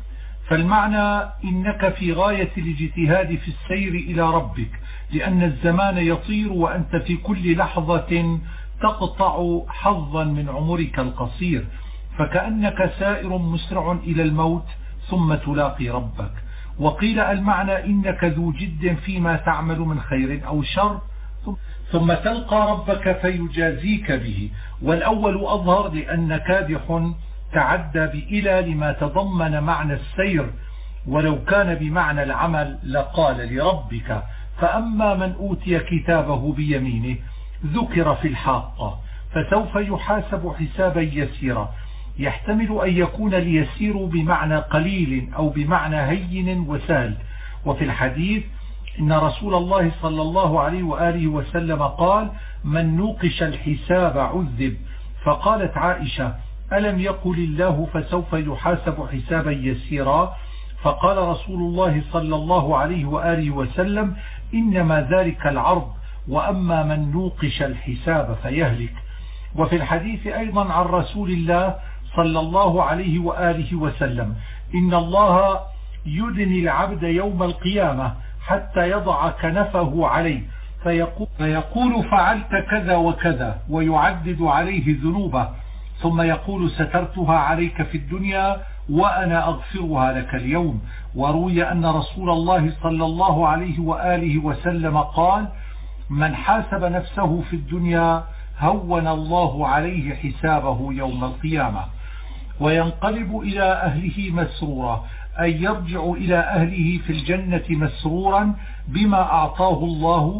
Speaker 1: فالمعنى إنك في غاية الاجتهاد في السير إلى ربك، لأن الزمان يطير وأنت في كل لحظة تقطع حظا من عمرك القصير، فكأنك سائر مسرع إلى الموت ثم تلاقي ربك. وقيل المعنى إنك ذو جد فيما تعمل من خير أو شر ثم تلقى ربك فيجازيك به. والأول أظهر لأن كادح تعدى بإلى لما تضمن معنى السير، ولو كان بمعنى العمل لقال لربك. فأما من أوتي كتابه بيمينه ذكر في الحاقة فسوف يحاسب حسابا يسيرا، يحتمل أن يكون اليسير بمعنى قليل أو بمعنى هين وسهل. وفي الحديث إن رسول الله صلى الله عليه وآله وسلم قال: من نوقش الحساب عذب. فقالت عائشة: ألم يقل الله فسوف يحاسب حسابا يسيرا؟ فقال رسول الله صلى الله عليه وآله وسلم: إنما ذلك العرض، وأما من نوقش الحساب فيهلك. وفي الحديث أيضا عن رسول الله صلى الله عليه وآله وسلم: إن الله يدني العبد يوم القيامة حتى يضع كنفه عليه فيقول فعلت كذا وكذا، ويعدد عليه ذنوبه، ثم يقول سترتها عليك في الدنيا وأنا أغفرها لك اليوم. وروي أن رسول الله صلى الله عليه وآله وسلم قال: من حاسب نفسه في الدنيا هون الله عليه حسابه يوم القيامة. وينقلب إلى أهله مسرورا، أي يرجع إلى أهله في الجنة مسرورا بما أعطاه الله،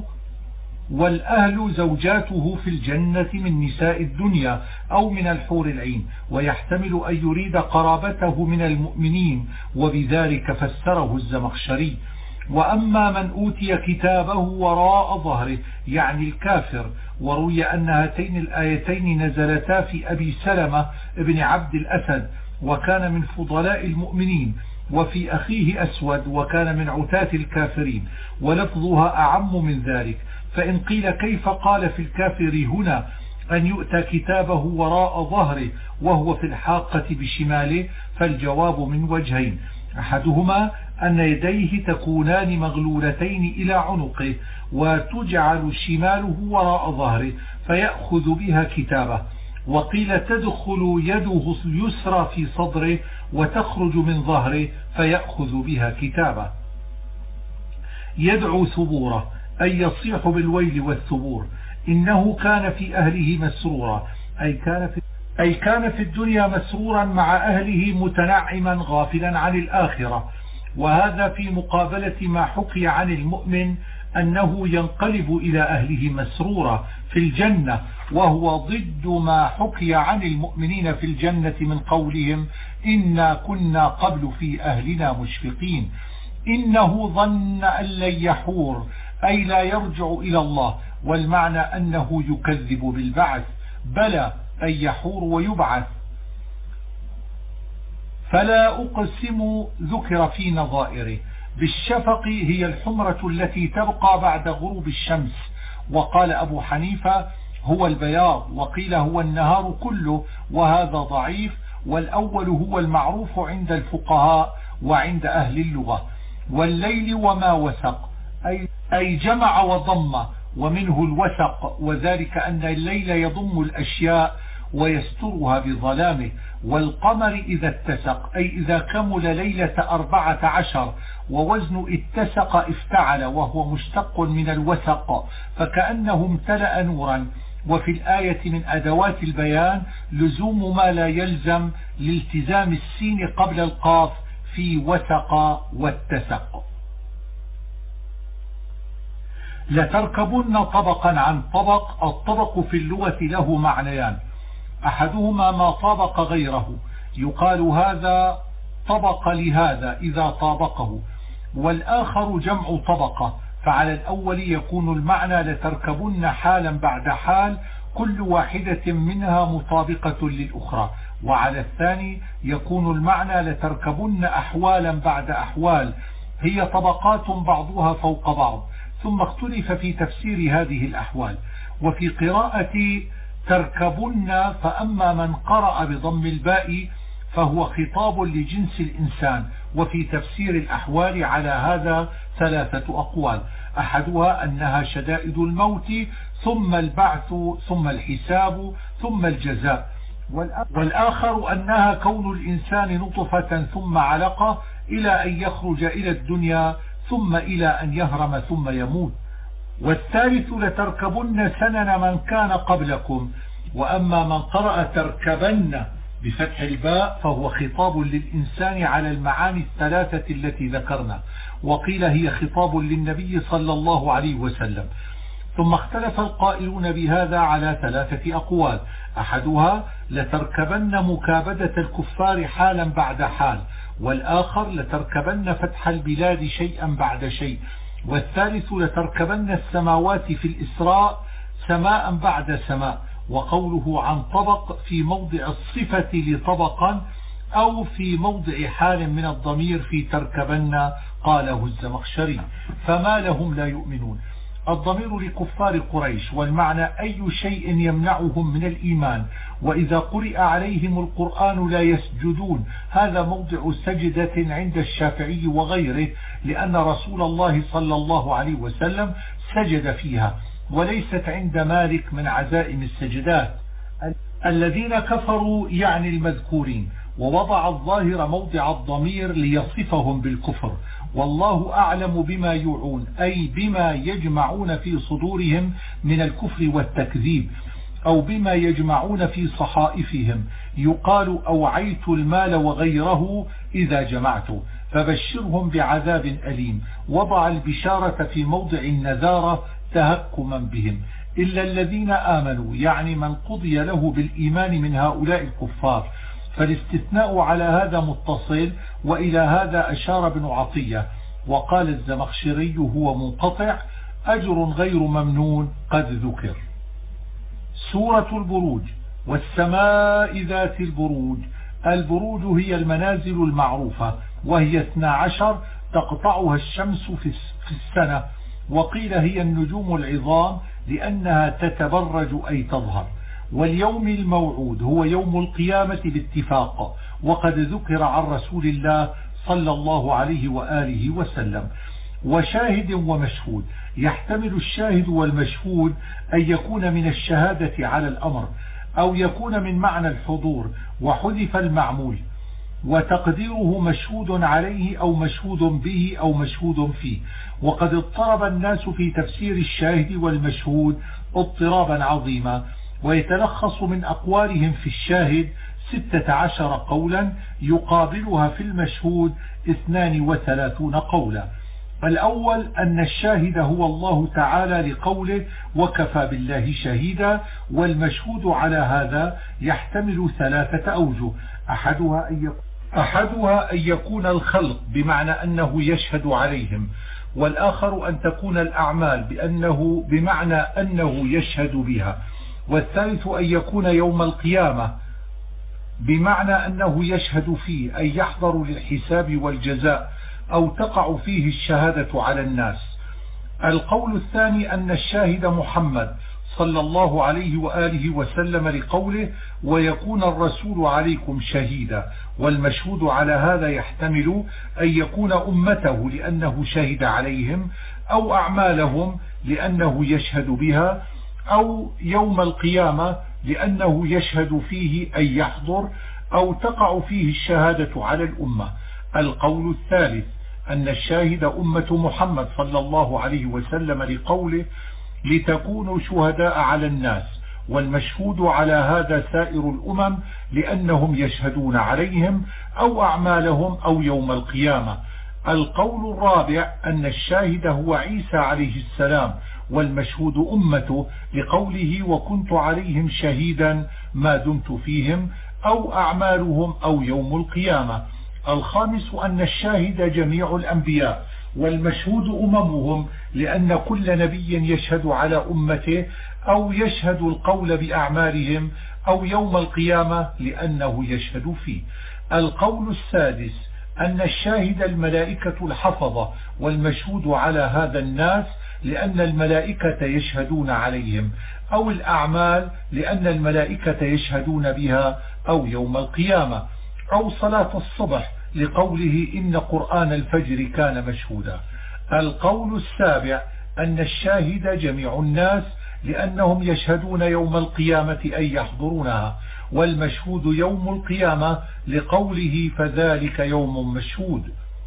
Speaker 1: والأهل زوجاته في الجنة من نساء الدنيا أو من الحور العين، ويحتمل أن يريد قرابته من المؤمنين، وبذلك فسره الزمخشري. وأما من أوتي كتابه وراء ظهره يعني الكافر. وروي أن هاتين الآيتين نزلتا في أبي سلمة ابن عبد الأسد، وكان من فضلاء المؤمنين، وفي أخيه أسود، وكان من عتاة الكافرين، ولفظها أعم من ذلك. فإن قيل كيف قال في الكافر هنا أن يؤتى كتابه وراء ظهره وهو في الحاقة بشماله؟ فالجواب من وجهين: أحدهما أن يديه تكونان مغلولتين إلى عنقه، وتجعل شماله وراء ظهره فيأخذ بها كتابه. وقيل تدخل يده اليسرى في صدره وتخرج من ظهره فيأخذ بها كتابه. يدعو ثبوره أي يصيح بالويل والثبور. إنه كان في أهله مسرورا، أي كان في الدنيا مسرورا مع أهله متنعما غافلا عن الآخرة. وهذا في مقابلة ما حكي عن المؤمن أنه ينقلب إلى أهله مسرورا في الجنة، وهو ضد ما حكي عن المؤمنين في الجنة من قولهم: إنا كنا قبل في أهلنا مشفقين. إنه ظن أن لن يحور، أي لا يرجع إلى الله، والمعنى أنه يكذب بالبعث. بلى أي يحور ويبعث. فلا أقسم ذكر في نظائره. بالشفق هي الحمرة التي تبقى بعد غروب الشمس، وقال أبو حنيفة هو البياض، وقيل هو النهار كله، وهذا ضعيف. والأول هو المعروف عند الفقهاء وعند أهل اللغة. والليل وما وسق أي جمع وضم، ومنه الوسق، وذلك أن الليل يضم الأشياء ويسترها بظلامه. والقمر إذا اتسق أي إذا كمل ليلة 14، ووزن اتسق افتعل، وهو مشتق من الوسق، فكأنه امتلأ نورا. وفي الآية من أدوات البيان لزوم ما لا يلزم لالتزام السين قبل القاف في وسق واتسق. لتركبن طبقا عن طبق. الطبق في اللغة له معنيان: أحدهما ما طابق غيره، يقال هذا طبق لهذا إذا طابقه، والآخر جمع طبقة. فعلى الأول يكون المعنى لتركبن حالا بعد حال، كل واحدة منها مطابقة للأخرى. وعلى الثاني يكون المعنى لتركبن أحوالا بعد أحوال، هي طبقات بعضها فوق بعض. ثم اختلف في تفسير هذه الأحوال. وفي قراءة تركبن، فأما من قرأ بضم الباء فهو خطاب لجنس الإنسان. وفي تفسير الأحوال على هذا 3 أقوال، أحدها أنها شدائد الموت ثم البعث ثم الحساب ثم الجزاء، والآخر أنها كون الإنسان نطفة ثم علقة إلى أن يخرج إلى الدنيا ثم إلى أن يهرم ثم يموت. والثالث لتركبن سنن من كان قبلكم. وأما من قرأ تركبن بفتح الباء فهو خطاب للإنسان على المعاني 3 التي ذكرنا، وقيل هي خطاب للنبي صلى الله عليه وسلم. ثم اختلف القائلون بهذا على 3 أقوال، أحدها لتركبن مكابدة الكفار حالا بعد حال، والآخر لتركبن فتح البلاد شيئا بعد شيء، والثالث لتركبن السماوات في الإسراء سماء بعد سماء. وقوله عن طبق في موضع الصفة لطبقا أو في موضع حال من الضمير في تركبن قاله الزمخشري. فما لهم لا يؤمنون، الضمير لكفار قريش، والمعنى أي شيء يمنعهم من الإيمان. وإذا قرئ عليهم القرآن لا يسجدون، هذا موضع سجدة عند الشافعي وغيره، لأن رسول الله صلى الله عليه وسلم سجد فيها، وليست عند مالك من عزائم السجدات. الذين كفروا يعني المذكورين، ووضع الظاهر موضع الضمير ليصفهم بالكفر. والله أعلم بما يوعون، أي بما يجمعون في صدورهم من الكفر والتكذيب، أو بما يجمعون في صحائفهم. يقال أوعيت المال وغيره إذا جمعته، فبشرهم بعذاب أليم. وضع البشارة في موضع النذارة تهكما بهم، إلا الذين آمنوا، يعني من قضي له بالإيمان من هؤلاء الكفار. فالاستثناء على هذا متصل، وإلى هذا أشار ابن عطية. وقال الزمخشري هو منقطع، أجر غير ممنون قد ذكر. سورة البروج. والسماء ذات البروج. البروج هي المنازل المعروفة، وهي 12 تقطعها الشمس في السنة. وقيل هي النجوم العظام لأنها تتبرج أي تظهر. واليوم الموعود هو يوم القيامة باتفاق، وقد ذكر عن رسول الله صلى الله عليه وآله وسلم. وشاهد ومشهود، يحتمل الشاهد والمشهود أن يكون من الشهادة على الأمر، أو يكون من معنى الحضور، وحذف المعمول، وتقديره مشهود عليه أو مشهود به أو مشهود فيه. وقد اضطرب الناس في تفسير الشاهد والمشهود اضطرابا عظيما، ويتلخص من أقوالهم في الشاهد 16 قولا، يقابلها في المشهود 32 قولا. الأول أن الشاهد هو الله تعالى لقوله وكفى بالله شهيدا. والمشهود على هذا يحتمل 3 أوجه، أحدها أن يكون الخلق بمعنى أنه يشهد عليهم، والآخر أن تكون الأعمال بمعنى أنه يشهد بها، والثالث أن يكون يوم القيامة بمعنى أنه يشهد فيه، أي يحضر للحساب والجزاء، أو تقع فيه الشهادة على الناس. القول الثاني أن الشاهد محمد صلى الله عليه وآله وسلم لقوله ويكون الرسول عليكم شهيدا. والمشهود على هذا يحتمل أن يكون أمته لأنه شهد عليهم، أو أعمالهم لأنه يشهد بها، أو يوم القيامة لأنه يشهد فيه أي يحضر، أو تقع فيه الشهادة على الأمة. القول الثالث أن الشاهد أمة محمد صلى الله عليه وسلم لقوله لتكونوا شهداء على الناس. والمشهود على هذا سائر الأمم لأنهم يشهدون عليهم أو أعمالهم أو يوم القيامة. القول الرابع أن الشاهد هو عيسى عليه السلام، والمشهود أمته لقوله وكنت عليهم شهيدا ما دمت فيهم، أو أعمالهم أو يوم القيامة. الخامس أن الشاهد جميع الأنبياء، والمشهود أممهم لأن كل نبي يشهد على أمته، أو يشهد القول بأعمالهم، أو يوم القيامة لأنه يشهد فيه. القول السادس أن الشاهد الملائكة الحفظة، والمشهود على هذا الناس لأن الملائكة يشهدون عليهم، أو الأعمال لأن الملائكة يشهدون بها، أو يوم القيامة، أو صلاة الصبح لقوله إن قرآن الفجر كان مشهودا. القول السابع أن الشاهد جميع الناس لأنهم يشهدون يوم القيامة أي يحضرونها، والمشهود يوم القيامة لقوله فذلك يوم مشهود.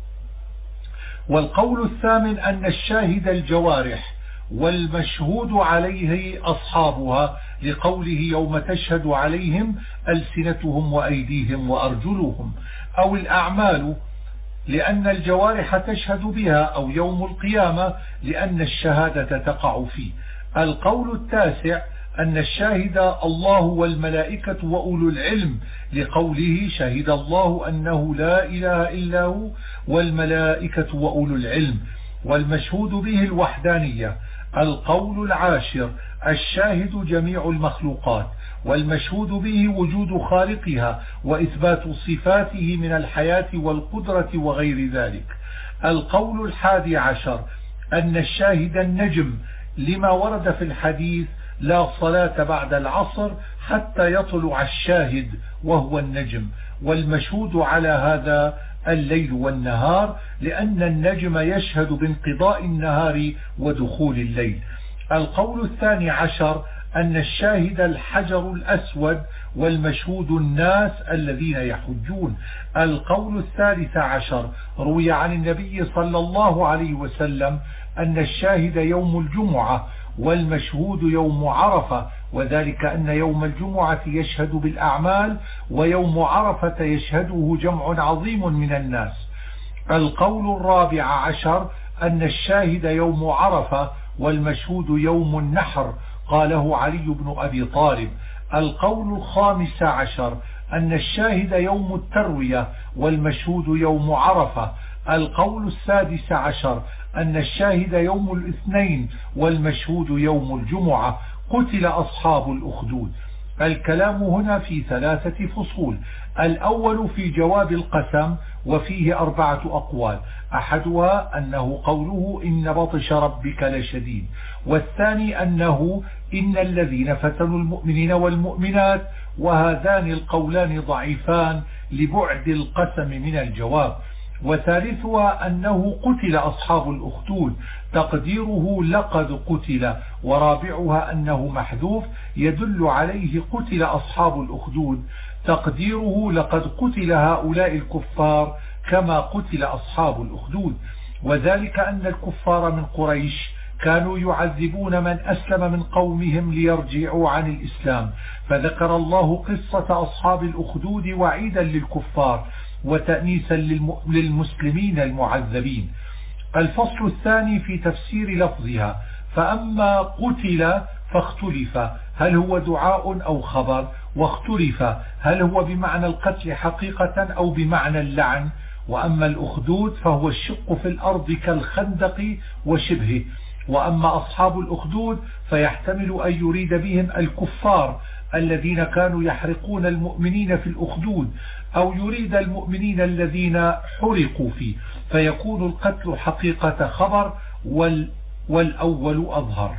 Speaker 1: والقول الثامن أن الشاهد الجوارح والمشهود عليه أصحابها لقوله يوم تشهد عليهم ألسنتهم وأيديهم وأرجلهم، أو الأعمال لأن الجوارح تشهد بها، أو يوم القيامة لأن الشهادة تقع فيه. القول التاسع أن الشاهد الله والملائكة وأولو العلم لقوله شهد الله أنه لا إله إلا هو والملائكة وأولو العلم، والمشهود به الوحدانية. القول العاشر الشاهد جميع المخلوقات، والمشهود به وجود خالقها وإثبات صفاته من الحياة والقدرة وغير ذلك. القول الحادي عشر أن الشاهد النجم لما ورد في الحديث لا صلاة بعد العصر حتى يطلع الشاهد وهو النجم، والمشهود على هذا الليل والنهار لأن النجم يشهد بانقضاء النهار ودخول الليل. القول الثاني عشر أن الشاهد الحجر الأسود، والمشهود الناس الذين يحجون. القول الثالث عشر روي عن النبي صلى الله عليه وسلم أن الشاهد يوم الجمعة والمشهود يوم عرفة، وذلك أن يوم الجمعة يشهد بالأعمال ويوم عرفة يشهده جمع عظيم من الناس. القول الرابع عشر أن الشاهد يوم عرفة والمشهود يوم النحر، قاله علي بن أبي طالب. القول الخامس عشر أن الشاهد يوم التروية والمشهود يوم عرفة. القول السادس عشر أن الشاهد يوم الاثنين والمشهود يوم الجمعة. قتل أصحاب الأخدود. الكلام هنا في ثلاثة فصول. الأول في جواب القسم وفيه 4 أقوال، أحدها أنه قوله إن بطش ربك لشديد، والثاني أنه إن الذين فتنوا المؤمنين والمؤمنات، وهذان القولان ضعيفان لبعد القسم من الجواب. وثالثها أنه قتل أصحاب الأخدود تقديره لقد قتل، ورابعها أنه محذوف يدل عليه قتل أصحاب الأخدود تقديره لقد قتل هؤلاء الكفار كما قتل أصحاب الأخدود. وذلك أن الكفار من قريش كانوا يعذبون من أسلم من قومهم ليرجعوا عن الإسلام، فذكر الله قصة أصحاب الأخدود وعيدا للكفار وتأنيسا للمسلمين المعذبين. الفصل الثاني في تفسير لفظها. فأما قتل فاختلف هل هو دعاء أو خبر، واختلف هل هو بمعنى القتل حقيقة أو بمعنى اللعن. وأما الأخدود فهو الشق في الأرض كالخندق وشبهه. وأما أصحاب الأخدود فيحتمل أن يريد بهم الكفار الذين كانوا يحرقون المؤمنين في الأخدود، أو يريد المؤمنين الذين حرقوا فيه، فيكون القتل حقيقة خبر والأول أظهر.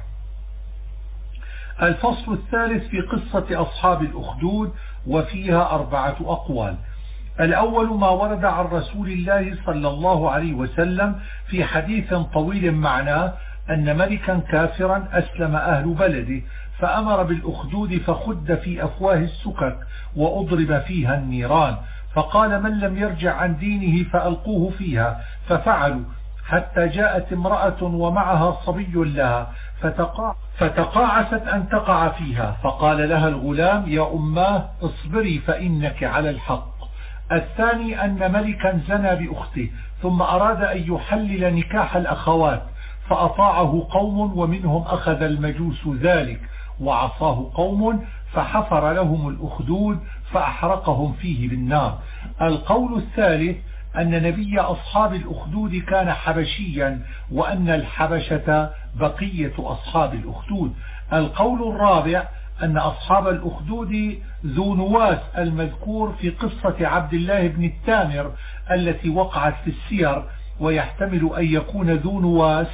Speaker 1: الفصل الثالث في قصة أصحاب الأخدود وفيها 4 أقوال. الأول ما ورد عن رسول الله صلى الله عليه وسلم في حديث طويل معناه أن ملكا كافرا أسلم أهل بلده فأمر بالأخدود فخد في أفواه السكك وأضرب فيها النيران، فقال من لم يرجع عن دينه فألقوه فيها، ففعلوا حتى جاءت امرأة ومعها صبي لها فتقاعست أن تقع فيها، فقال لها الغلام يا أماه اصبري فإنك على الحق. الثاني أن ملكا زنى بأخته ثم أراد أن يحلل نكاح الأخوات فأطاعه قوم ومنهم أخذ المجوس ذلك، وعصاه قوم فحفر لهم الأخدود فأحرقهم فيه بالنار. القول الثالث أن نبي أصحاب الأخدود كان حبشيا وأن الحبشة بقية أصحاب الأخدود. القول الرابع أن أصحاب الأخدود ذو نواس المذكور في قصة عبد الله بن التامر التي وقعت في السير، ويحتمل أن يكون ذو نواس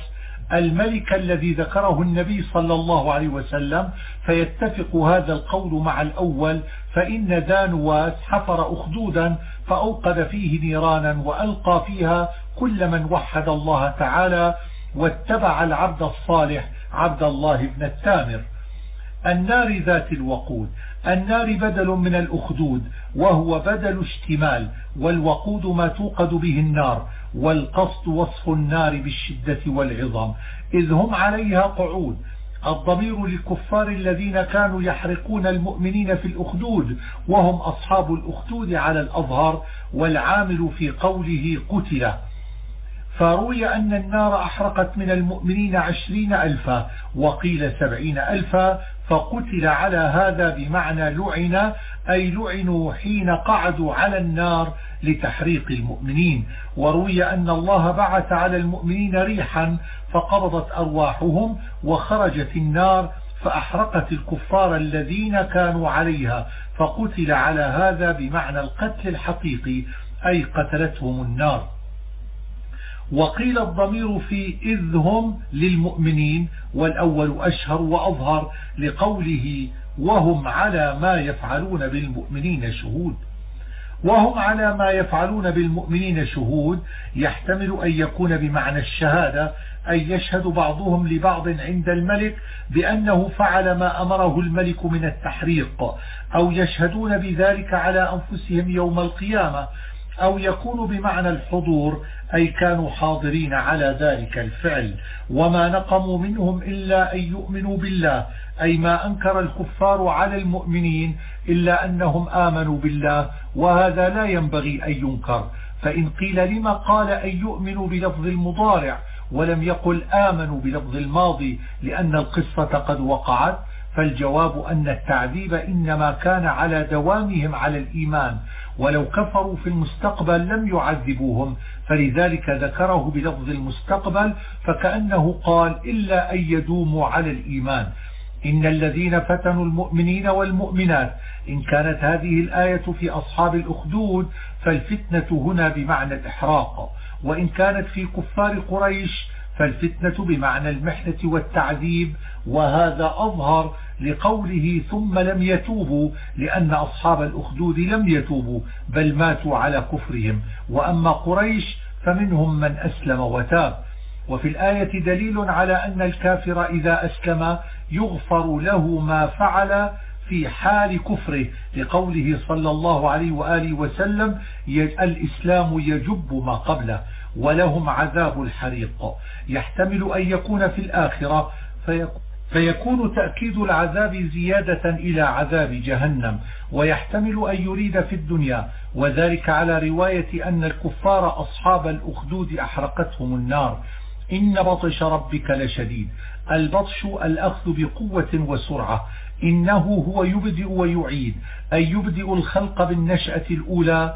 Speaker 1: الملك الذي ذكره النبي صلى الله عليه وسلم، فيتفق هذا القول مع الأول. فإن دانواس حفر أخدودا فأوقد فيه نيرانا وألقى فيها كل من وحد الله تعالى واتبع العبد الصالح عبد الله بن التامر. النار ذات الوقود. النار بدل من الأخدود وهو بدل اشتمال، والوقود ما توقد به النار، والقصد وصف النار بالشدة والعظم إذ هم عليها قعود. الضمير للكفار الذين كانوا يحرقون المؤمنين في الأخدود وهم أصحاب الأخدود على الأظهر، والعامل في قوله قتل. فروي أن النار أحرقت من المؤمنين 20,000 وقيل 70,000، فقتل على هذا بمعنى لعن، أي لعنوا حين قعدوا على النار لتحريق المؤمنين. وروي أن الله بعث على المؤمنين ريحا فقبضت أرواحهم وخرجت النار فأحرقت الكفار الذين كانوا عليها، فقتل على هذا بمعنى القتل الحقيقي، أي قتلتهم النار. وقيل الضمير في إذ هم للمؤمنين، والأول أشهر وأظهر لقوله وهم على ما يفعلون بالمؤمنين شهود. وهم على ما يفعلون بالمؤمنين شهود يحتمل أن يكون بمعنى الشهادة، أي يشهد بعضهم لبعض عند الملك بأنه فعل ما أمره الملك من التحريق، أو يشهدون بذلك على أنفسهم يوم القيامة، أو يكون بمعنى الحضور، أي كانوا حاضرين على ذلك الفعل. وما نقموا منهم إلا أن يؤمنوا بالله، أي ما أنكر الكفار على المؤمنين إلا أنهم آمنوا بالله، وهذا لا ينبغي أن ينكر. فإن قيل لما قال أن يؤمنوا بلفظ المضارع ولم يقل آمنوا بلفظ الماضي لأن القصة قد وقعت، فالجواب أن التعذيب إنما كان على دوامهم على الإيمان، ولو كفروا في المستقبل لم يعذبوهم، فلذلك ذكره بلفظ المستقبل، فكأنه قال إلا أن يدوموا على الإيمان. إن الذين فتنوا المؤمنين والمؤمنات. إن كانت هذه الآية في أصحاب الأخدود فالفتنة هنا بمعنى الإحراق، وإن كانت في كفار قريش فالفتنة بمعنى المحنة والتعذيب، وهذا أظهر لقوله ثم لم يتوبوا، لأن أصحاب الأخدود لم يتوبوا بل ماتوا على كفرهم، وأما قريش فمنهم من أسلم وتاب. وفي الآية دليل على أن الكافر إذا أسلم يغفر له ما فعل في حال كفره، لقوله صلى الله عليه وآله وسلم الإسلام يجب ما قبله. ولهم عذاب الحريق. يحتمل أن يكون في الآخرة فيكون تأكيد العذاب زيادة إلى عذاب جهنم، ويحتمل أن يريد في الدنيا، وذلك على رواية أن الكفار أصحاب الأخدود أحرقتهم النار. إن بطش ربك لشديد. البطش الأخذ بقوة وسرعة. إنه هو يبدئ ويعيد، أي يبدئ الخلق بالنشأة الأولى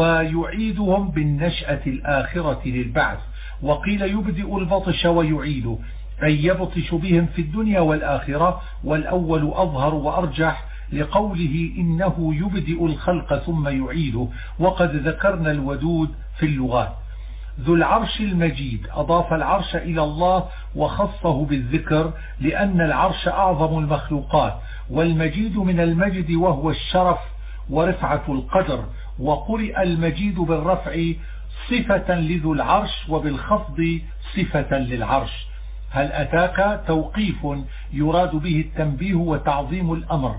Speaker 1: ويعيدهم بالنشأة الآخرة للبعث. وقيل يبدئ البطش ويعيد، أي يبطش بهم في الدنيا والآخرة، والأول أظهر وأرجح لقوله إنه يبدئ الخلق ثم يعيده، وقد ذكرنا الودود في اللغات. ذو العرش المجيد. أضاف العرش إلى الله وخصه بالذكر لأن العرش أعظم المخلوقات، والمجيد من المجد وهو الشرف ورفعة القدر. وقرئ المجيد بالرفع صفة لذو العرش وبالخفض صفة للعرش. هل أتاك توقيف يراد به التنبيه وتعظيم الأمر،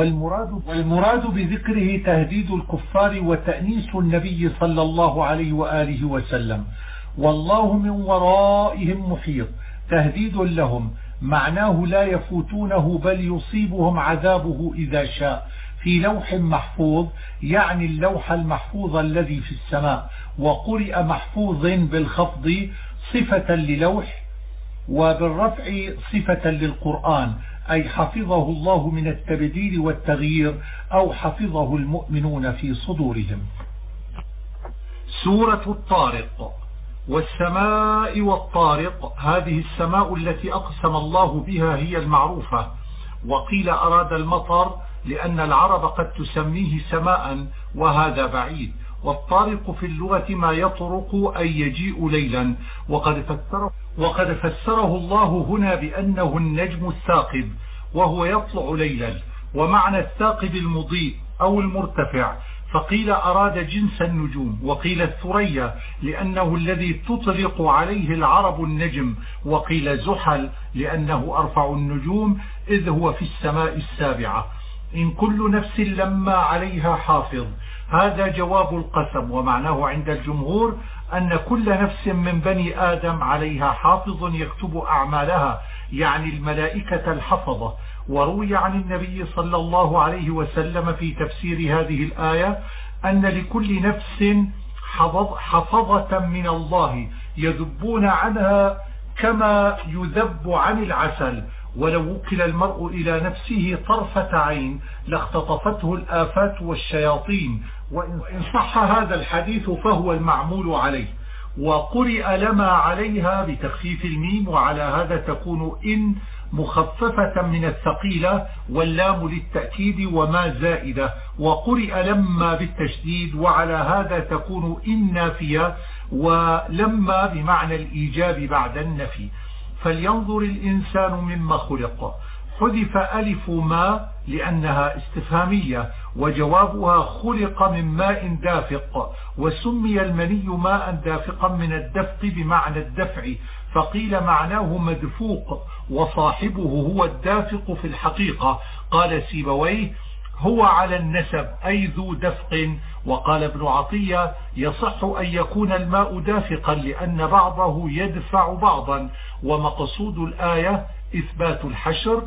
Speaker 1: والمراد بذكره تهديد الكفار وتأنيس النبي صلى الله عليه وآله وسلم. والله من ورائهم محيط، تهديد لهم، معناه لا يفوتونه بل يصيبهم عذابه إذا شاء في لوح محفوظ، يعني اللوح المحفوظ الذي في السماء. وقرئ محفوظ بالخفض صفة للوح، وبالرفع صفة للقرآن، أي حفظه الله من التبديل والتغيير، أو حفظه المؤمنون في صدورهم. سورة الطارق. والسماء والطارق. هذه السماء التي أقسم الله بها هي المعروفة، وقيل أراد المطر لأن العرب قد تسميه سماء، وهذا بعيد. والطارق في اللغة ما يطرق أي يجيء ليلا، وقد فسره الله هنا بأنه النجم الثاقب وهو يطلع ليلا، ومعنى الثاقب المضيء أو المرتفع، فقيل أراد جنس النجوم، وقيل الثريا لأنه الذي تطلق عليه العرب النجم، وقيل زحل لأنه أرفع النجوم إذ هو في السماء السابعة. إن كل نفس لما عليها حافظ، هذا جواب القسم، ومعناه عند الجمهور أن كل نفس من بني آدم عليها حافظ يكتب أعمالها، يعني الملائكة الحفظة. وروي عن النبي صلى الله عليه وسلم في تفسير هذه الآية أن لكل نفس حفظة من الله يذبون عنها كما يذب عن العسل، ولو وكل المرء إلى نفسه طرفة عين لاختطفته الآفات والشياطين. وإن صح هذا الحديث فهو المعمول عليه. وقرئ لما عليها بتخفيف الميم، وعلى هذا تكون إن مخففة من الثقيلة، واللام للتأكيد وما زائدة. وقرئ لما بالتشديد، وعلى هذا تكون إن نافية، ولما بمعنى الإيجاب بعد النفي. فلينظر الإنسان مما خلق، حذف ألف ما لأنها استفهامية، وجوابها خلق من ماء دافق، وسمي المني ماء دافقا من الدفق بمعنى الدفع، فقيل معناه مدفوق، وصاحبه هو الدافق في الحقيقة. قال سيبويه هو على النسب أي ذو دفق. وقال ابن عطية يصح أن يكون الماء دافقا لأن بعضه يدفع بعضا، ومقصود الآية إثبات الحشر.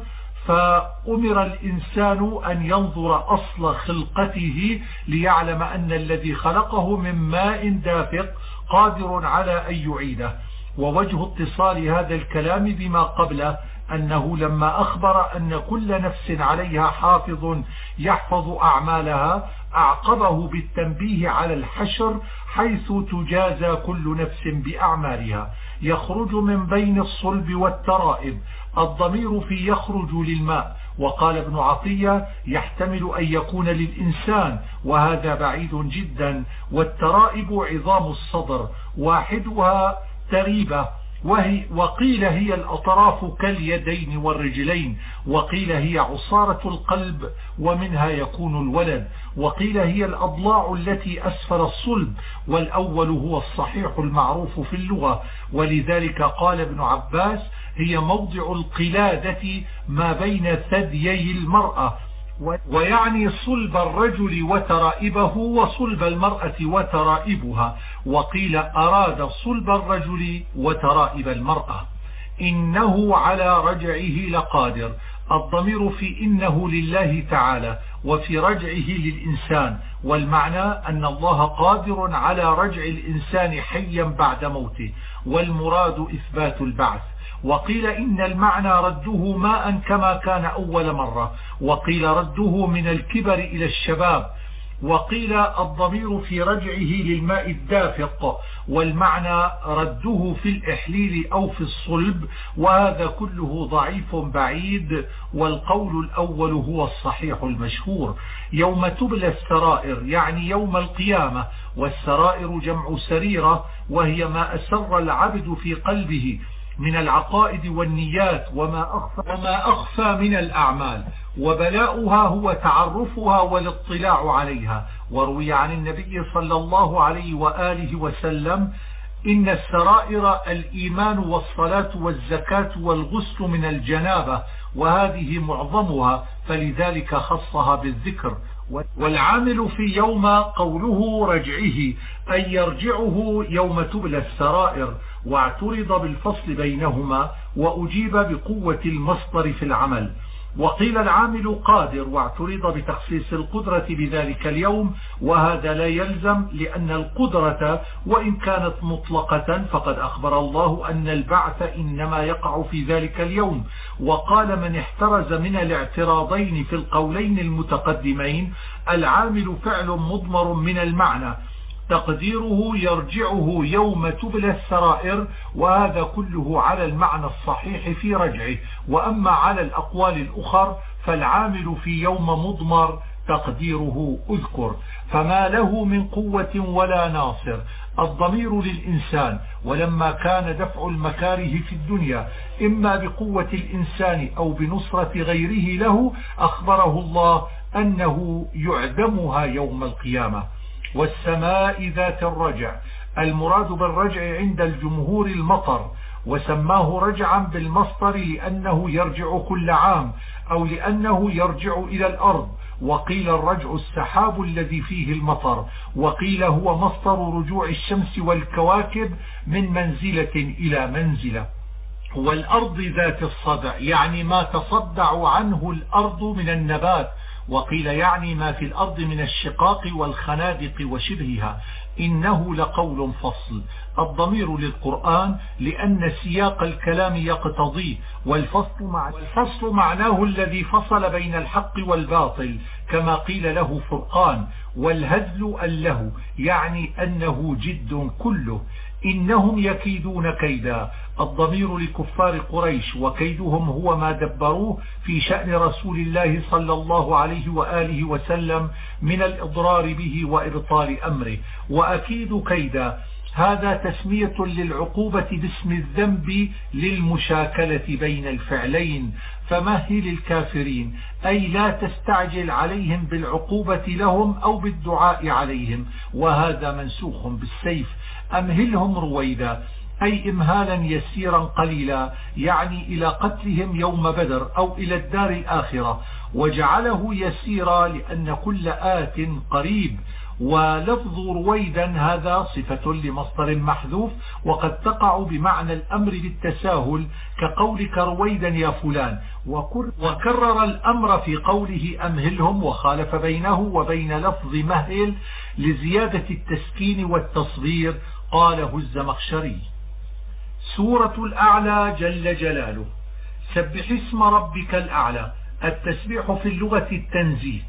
Speaker 1: فأمر الإنسان أن ينظر أصل خلقته ليعلم أن الذي خلقه من ماء دافق قادر على أن يعيده. ووجه اتصال هذا الكلام بما قبله أنه لما أخبر أن كل نفس عليها حافظ يحفظ أعمالها أعقبه بالتنبيه على الحشر، حيث تجازى كل نفس بأعمالها. يخرج من بين الصلب والترائب، الضمير في يخرج للماء. وقال ابن عطية يحتمل أن يكون للإنسان، وهذا بعيد جدا. والترائب عظام الصدر، واحدها تريبة، وقيل هي الأطراف كاليدين والرجلين، وقيل هي عصارة القلب ومنها يكون الولد، وقيل هي الأضلاع التي أسفل الصلب، والأول هو الصحيح المعروف في اللغة. ولذلك قال ابن عباس هي موضع القلادة ما بين ثديي المرأة، ويعني صلب الرجل وترائبه وصلب المرأة وترائبها. وقيل أراد صلب الرجل وترائب المرأة. إنه على رجعه لقادر، الضمير في إنه لله تعالى، وفي رجعه للإنسان، والمعنى أن الله قادر على رجع الإنسان حيا بعد موته، والمراد إثبات البعث. وقيل إن المعنى رده ماء كما كان أول مرة، وقيل رده من الكبر إلى الشباب، وقيل الضمير في رجعه للماء الدافق، والمعنى رده في الإحليل أو في الصلب، وهذا كله ضعيف بعيد، والقول الأول هو الصحيح المشهور. يوم تبلى السرائر يعني يوم القيامة، والسرائر جمع سريرة، وهي ما أسر العبد في قلبه من العقائد والنيات وما أخفى من الأعمال، وبلاؤها هو تعرفها والاطلاع عليها. وروي عن النبي صلى الله عليه وآله وسلم إن السرائر الإيمان والصلاة والزكاة والغسل من الجنابة، وهذه معظمها، فلذلك خصها بالذكر. والعامل في يوم قوله رجعه أي يرجعه يوم تبلى السرائر، واعترض بالفصل بينهما، وأجيب بقوة المصدر في العمل. وقيل العامل قادر، واعترض بتخصيص القدرة بذلك اليوم، وهذا لا يلزم، لأن القدرة وإن كانت مطلقة فقد أخبر الله أن البعث إنما يقع في ذلك اليوم. وقال من احترز من الاعتراضين في القولين المتقدمين العامل فعل مضمر من المعنى، تقديره يرجعه يوم تبلى السرائر، وهذا كله على المعنى الصحيح في رجعه. وأما على الأقوال الأخر فالعامل في يوم مضمر تقديره اذكر، فما له من قوة ولا ناصر. الضمير للإنسان، ولما كان دفع المكاره في الدنيا إما بقوة الإنسان أو بنصرة غيره له، أخبره الله أنه يعدمها يوم القيامة. والسماء ذات الرجع، المراد بالرجع عند الجمهور المطر، وسماه رجعا بالمصدر لأنه يرجع كل عام أو لأنه يرجع إلى الأرض. وقيل الرجع السحاب الذي فيه المطر، وقيل هو مصدر رجوع الشمس والكواكب من منزلة إلى منزلة. والأرض ذات الصدع يعني ما تصدع عنه الأرض من النبات، وقيل يعني ما في الأرض من الشقاق والخنادق وشبهها. إنه لقول فصل. الضمير للقرآن لأن سياق الكلام يقتضيه، والفصل معناه الذي فصل بين الحق والباطل، كما قيل له فرقان. والهزل أله يعني أنه جد كله. إنهم يكيدون كيدا، الضمير لكفار قريش، وكيدهم هو ما دبروه في شأن رسول الله صلى الله عليه وآله وسلم من الإضرار به وإبطال أمره. وأكيد كيدا هذا تسمية للعقوبة باسم الذنب للمشاكلة بين الفعلين. فمهل الكافرين أي لا تستعجل عليهم بالعقوبة لهم أو بالدعاء عليهم، وهذا منسوخ بالسيف. أمهلهم رويدا أي إمهالا يسيرا قليلا، يعني إلى قتلهم يوم بدر أو إلى الدار الآخرة. وجعله يسيرا لأن كل آت قريب. ولفظ رويدا هذا صفة لمصدر محذوف، وقد تقع بمعنى الأمر بالتساهل كقولك رويدا يا فلان. وكرر الأمر في قوله أمهلهم، وخالف بينه وبين لفظ مهل لزيادة التسكين والتصغير، قاله الزمخشري. سورة الأعلى جل جلاله. سبح اسم ربك الأعلى. التسبيح في اللغة التنزيه،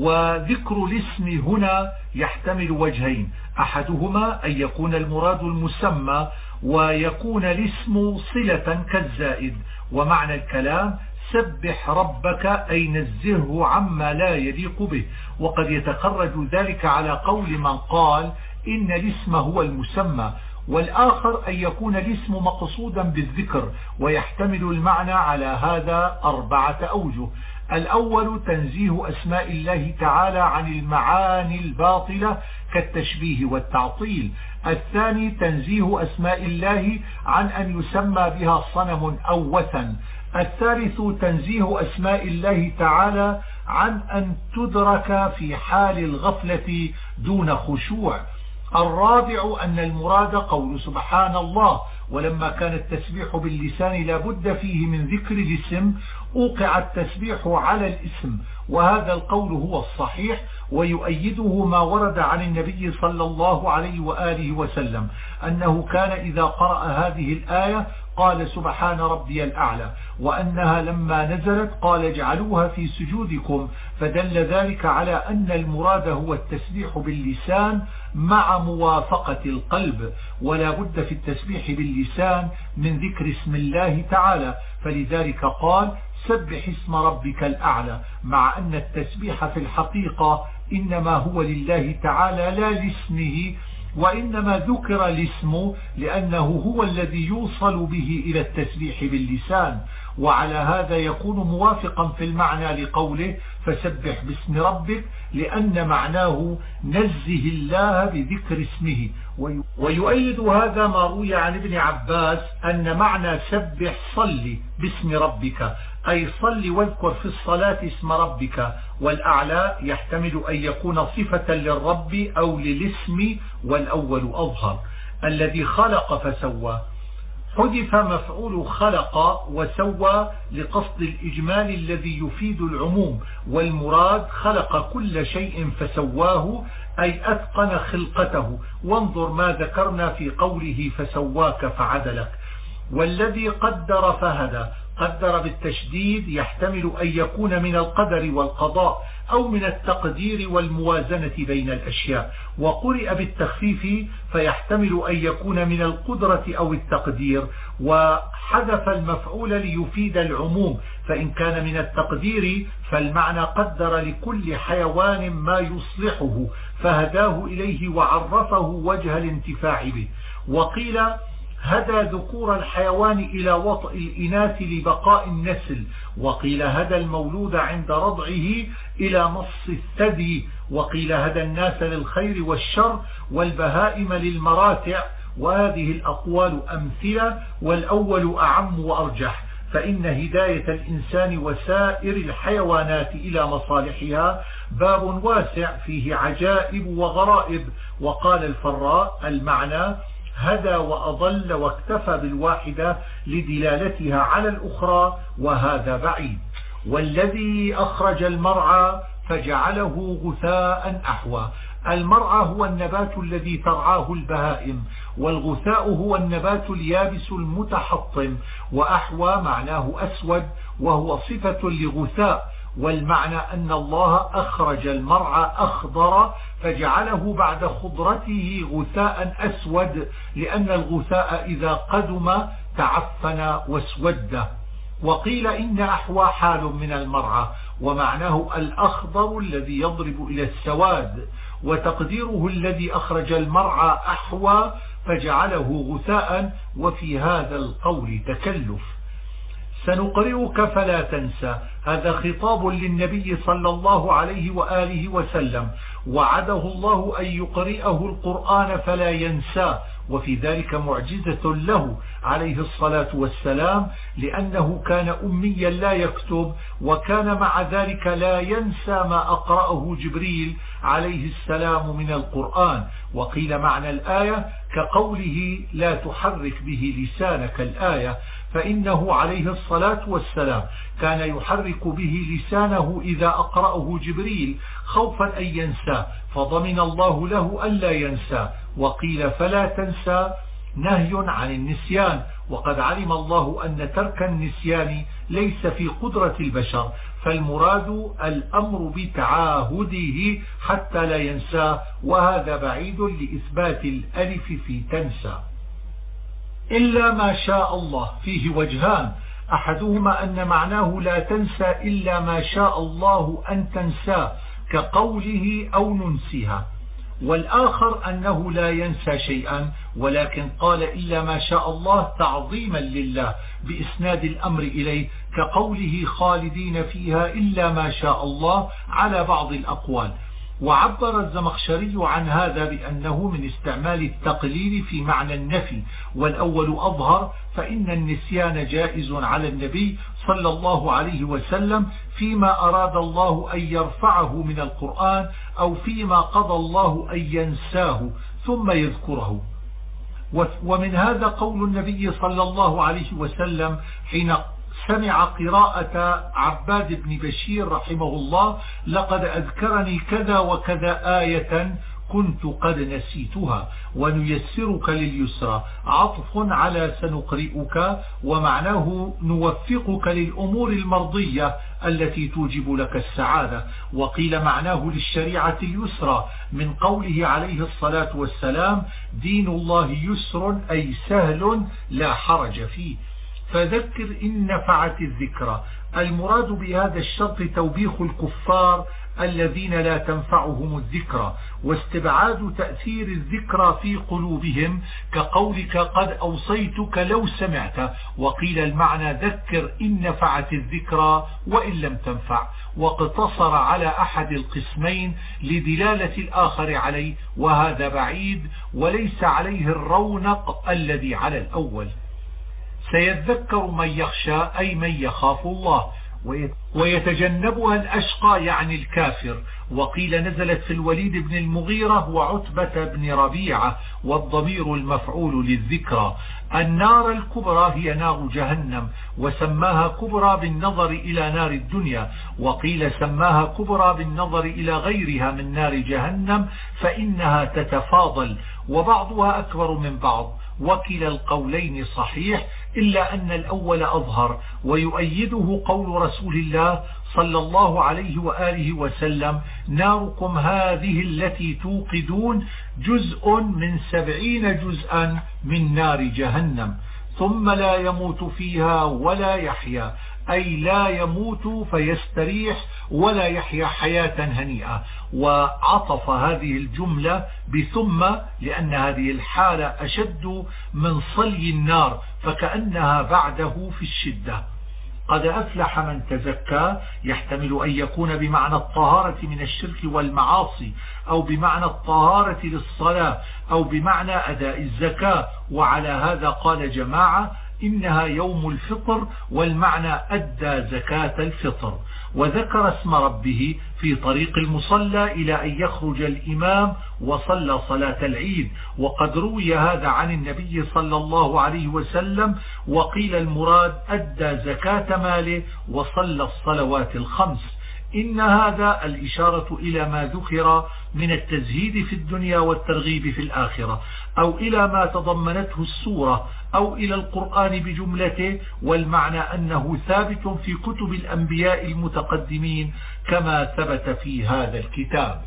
Speaker 1: وذكر الاسم هنا يحتمل وجهين، أحدهما أن يكون المراد المسمى، ويكون الاسم صلة كالزائد. ومعنى الكلام سبح ربك أي نزهه عما لا يليق به. وقد يتخرج ذلك على قول من قال إن الاسم هو المسمى، والآخر أن يكون الاسم مقصودا بالذكر، ويحتمل المعنى على هذا 4 أوجه. الأول تنزيه أسماء الله تعالى عن المعاني الباطلة كالتشبيه والتعطيل. الثاني تنزيه أسماء الله عن أن يسمى بها صنم أو وثن. الثالث تنزيه أسماء الله تعالى عن أن تدرك في حال الغفلة دون خشوع. الرابع أن المراد قول سبحان الله، ولما كان التسبيح باللسان لا بد فيه من ذكر الاسم أوقع التسبيح على الاسم، وهذا القول هو الصحيح، ويؤيده ما ورد عن النبي صلى الله عليه وآله وسلم أنه كان إذا قرأ هذه الآية قال سبحان ربي الأعلى، وأنها لما نزلت قال اجعلوها في سجودكم، فدل ذلك على أن المراد هو التسبيح باللسان مع موافقة القلب، ولا بد في التسبيح باللسان من ذكر اسم الله تعالى، فلذلك قال سبح اسم ربك الأعلى، مع أن التسبيح في الحقيقة إنما هو لله تعالى لا لاسمه، وإنما ذكر الاسم لأنه هو الذي يوصل به إلى التسبيح باللسان. وعلى هذا يكون موافقا في المعنى لقوله فسبح باسم ربك، لأن معناه نزه الله بذكر اسمه. ويؤيد هذا ما روي عن ابن عباس أن معنى سبح صل باسم ربك، أي صل واذكر في الصلاة اسم ربك. والأعلى يحتمل أن يكون صفة للرب أو للاسم، والأول أظهر. الذي خلق فسوى، حذف مفعول خلق وسوى لقصد الإجمال الذي يفيد العموم، والمراد خلق كل شيء فسواه أي أتقن خلقته. وانظر ما ذكرنا في قوله فسواك فعدلك. والذي قدر فهدى، قدر بالتشديد يحتمل أن يكون من القدر والقضاء أو من التقدير والموازنة بين الأشياء، وقرئ بالتخفيف فيحتمل أن يكون من القدرة أو التقدير، وحذف المفعول ليفيد العموم، فإن كان من التقدير فالمعنى قدر لكل حيوان ما يصلحه فهداه إليه وعرفه وجه الانتفاع به. وقيل هدى ذكور الحيوان إلى وطئ الإناث لبقاء النسل، وقيل هدى المولود عند رضعه إلى مص الثدي، وقيل هدى الناس للخير والشر والبهائم للمراتع. وهذه الأقوال أمثلة، والأول أعم وأرجح، فإن هداية الإنسان وسائر الحيوانات إلى مصالحها باب واسع فيه عجائب وغرائب. وقال الفراء المعنى هدى وأضل واكتفى بالواحدة لدلالتها على الأخرى، وهذا بعيد. والذي أخرج المرعى فجعله غثاء أحوى. المرعى هو النبات الذي ترعاه البهائم، والغثاء هو النبات اليابس المتحطم، وأحوى معناه أسود وهو صفة لغثاء. والمعنى أن الله أخرج المرعى أخضر فجعله بعد خضرته غثاء أسود، لأن الغثاء إذا قدم تعفن واسود. وقيل إن أحوى حال من المرعى، ومعناه الأخضر الذي يضرب إلى السواد، وتقديره الذي أخرج المرعى أحوى فجعله غثاء. وفي هذا القول تكلف. سنقرئك فلا تنسى، هذا خطاب للنبي صلى الله عليه وآله وسلم، وعده الله أن يقرئه القرآن فلا ينسى، وفي ذلك معجزة له عليه الصلاة والسلام، لأنه كان أميا لا يكتب، وكان مع ذلك لا ينسى ما أقرأه جبريل عليه السلام من القرآن. وقيل معنى الآية كقوله لا تحرك به لسانك الآية، فإنه عليه الصلاة والسلام كان يحرك به لسانه إذا أقرأه جبريل خوفا أن ينسى، فضمن الله له ألا ينسى. وقيل فلا تنسى نهي عن النسيان، وقد علم الله أن ترك النسيان ليس في قدرة البشر، فالمراد الأمر بتعاهده حتى لا ينسى، وهذا بعيد لإثبات الألف في تنسى. إلا ما شاء الله فيه وجهان، أحدهما أن معناه لا تنسى إلا ما شاء الله أن تنسى كقوله أو ننسيها، والآخر أنه لا ينسى شيئا، ولكن قال إلا ما شاء الله تعظيما لله بإسناد الأمر إليه كقوله خالدين فيها إلا ما شاء الله على بعض الأقوال. وعبر الزمخشري عن هذا بأنه من استعمال التقليل في معنى النفي، والأول أظهر، فإن النسيان جائز على النبي صلى الله عليه وسلم فيما أراد الله أن يرفعه من القرآن، أو فيما قضى الله أن ينساه ثم يذكره. ومن هذا قول النبي صلى الله عليه وسلم حين سمع قراءة عباد بن بشير رحمه الله لقد أذكرني كذا وكذا آية كنت قد نسيتها ونيسرك لليسرى، عطف على سنقرئك، ومعناه نوفقك للأمور المرضية التي توجب لك السعادة. وقيل معناه للشريعة اليسرى من قوله عليه الصلاة والسلام دين الله يسر أي سهل لا حرج فيه، فذكر إن نفعت الذكرى. المراد بهذا الشرط توبيخ الكفار الذين لا تنفعهم الذكرى، واستبعاد تأثير الذكرى في قلوبهم كقولك قد أوصيتك لو سمعت. وقيل المعنى ذكر إن نفعت الذكرى وإن لم تنفع، واقتصر على أحد القسمين لدلالة الآخر عليه، وهذا بعيد وليس عليه الرونق الذي على الأول. سيذكر من يخشى أي من يخاف الله، ويتجنبها الأشقى يعني الكافر. وقيل نزلت في الوليد بن المغيرة وعتبة بن ربيعة، والضمير المفعول للذكرى. النار الكبرى هي نار جهنم، وسماها كبرى بالنظر إلى نار الدنيا، وقيل سماها كبرى بالنظر إلى غيرها من نار جهنم فإنها تتفاضل وبعضها أكبر من بعض. وكلا القولين صحيح، إلا أن الأول أظهر، ويؤيده قول رسول الله صلى الله عليه وآله وسلم ناركم هذه التي توقدون جزء من 70 جزءا من نار جهنم. ثم لا يموت فيها ولا يحيا، أي لا يموت فيستريح ولا يحيا حياة هنيئة. وعطف هذه الجملة بثم لأن هذه الحالة أشد من صلي النار، فكأنها بعده في الشدة. قد أفلح من تزكى يحتمل أن يكون بمعنى الطهارة من الشرك والمعاصي، أو بمعنى الطهارة للصلاة، أو بمعنى أداء الزكاة. وعلى هذا قال جماعة إنها يوم الفطر، والمعنى أدى زكاة الفطر. وذكر اسم ربه في طريق المصلى إلى أن يخرج الإمام وصلى صلاة العيد. وقد روي هذا عن النبي صلى الله عليه وسلم، وقيل المراد أدى زكاة ماله وصلى الصلوات الخمس. إن هذا الإشارة إلى ما ذكر من التزهيد في الدنيا والترغيب في الآخرة، أو إلى ما تضمنته السورة، أو إلى القرآن بجملته، والمعنى أنه ثابت في كتب الأنبياء المتقدمين كما ثبت في هذا الكتاب.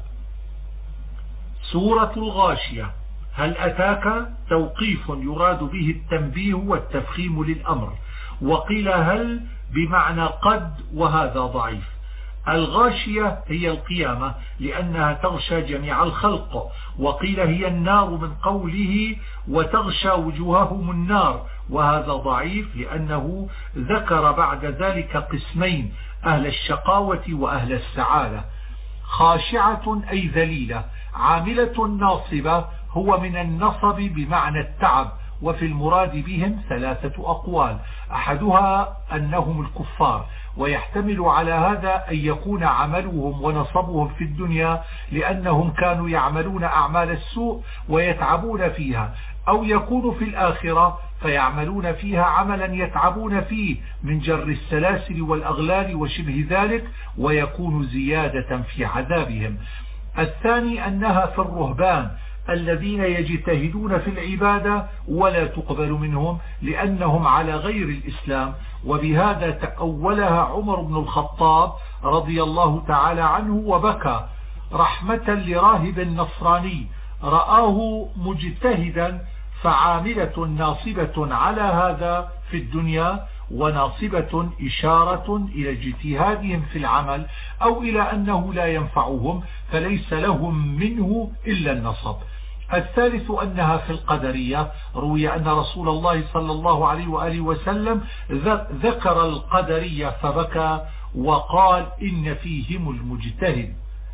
Speaker 1: سورة الغاشية. هل أتاك توقيف يراد به التنبيه والتفخيم للأمر، وقيل هل بمعنى قد، وهذا ضعيف. الغاشية هي القيامة لأنها تغشى جميع الخلق، وقيل هي النار من قوله وتغشى وجوههم النار، وهذا ضعيف لأنه ذكر بعد ذلك قسمين: أهل الشقاوة وأهل السعادة. خاشعة أي ذليلة. عاملة ناصبة هو من النصب بمعنى التعب، وفي المراد بهم ثلاثة أقوال: أحدها أنهم الكفار، ويحتمل على هذا أن يكون عملهم ونصبهم في الدنيا لأنهم كانوا يعملون أعمال السوء ويتعبون فيها، أو يكون في الآخرة فيعملون فيها عملا يتعبون فيه من جر السلاسل والأغلال وشبه ذلك، ويكون زيادة في عذابهم. الثاني أنها في الرهبان الذين يجتهدون في العبادة ولا تقبل منهم لأنهم على غير الإسلام، وبهذا تأولها عمر بن الخطاب رضي الله تعالى عنه وبكى رحمة لراهب نصراني رآه مجتهدا، فعاملة ناصبة على هذا في الدنيا، وناصبة إشارة إلى اجتهادهم في العمل، أو إلى أنه لا ينفعهم فليس لهم منه إلا النصب. الثالث أنها في القدرية. روي أن رسول الله صلى الله عليه وآله وسلم ذكر القدرية فبكى وقال إن فيهم المجتهد.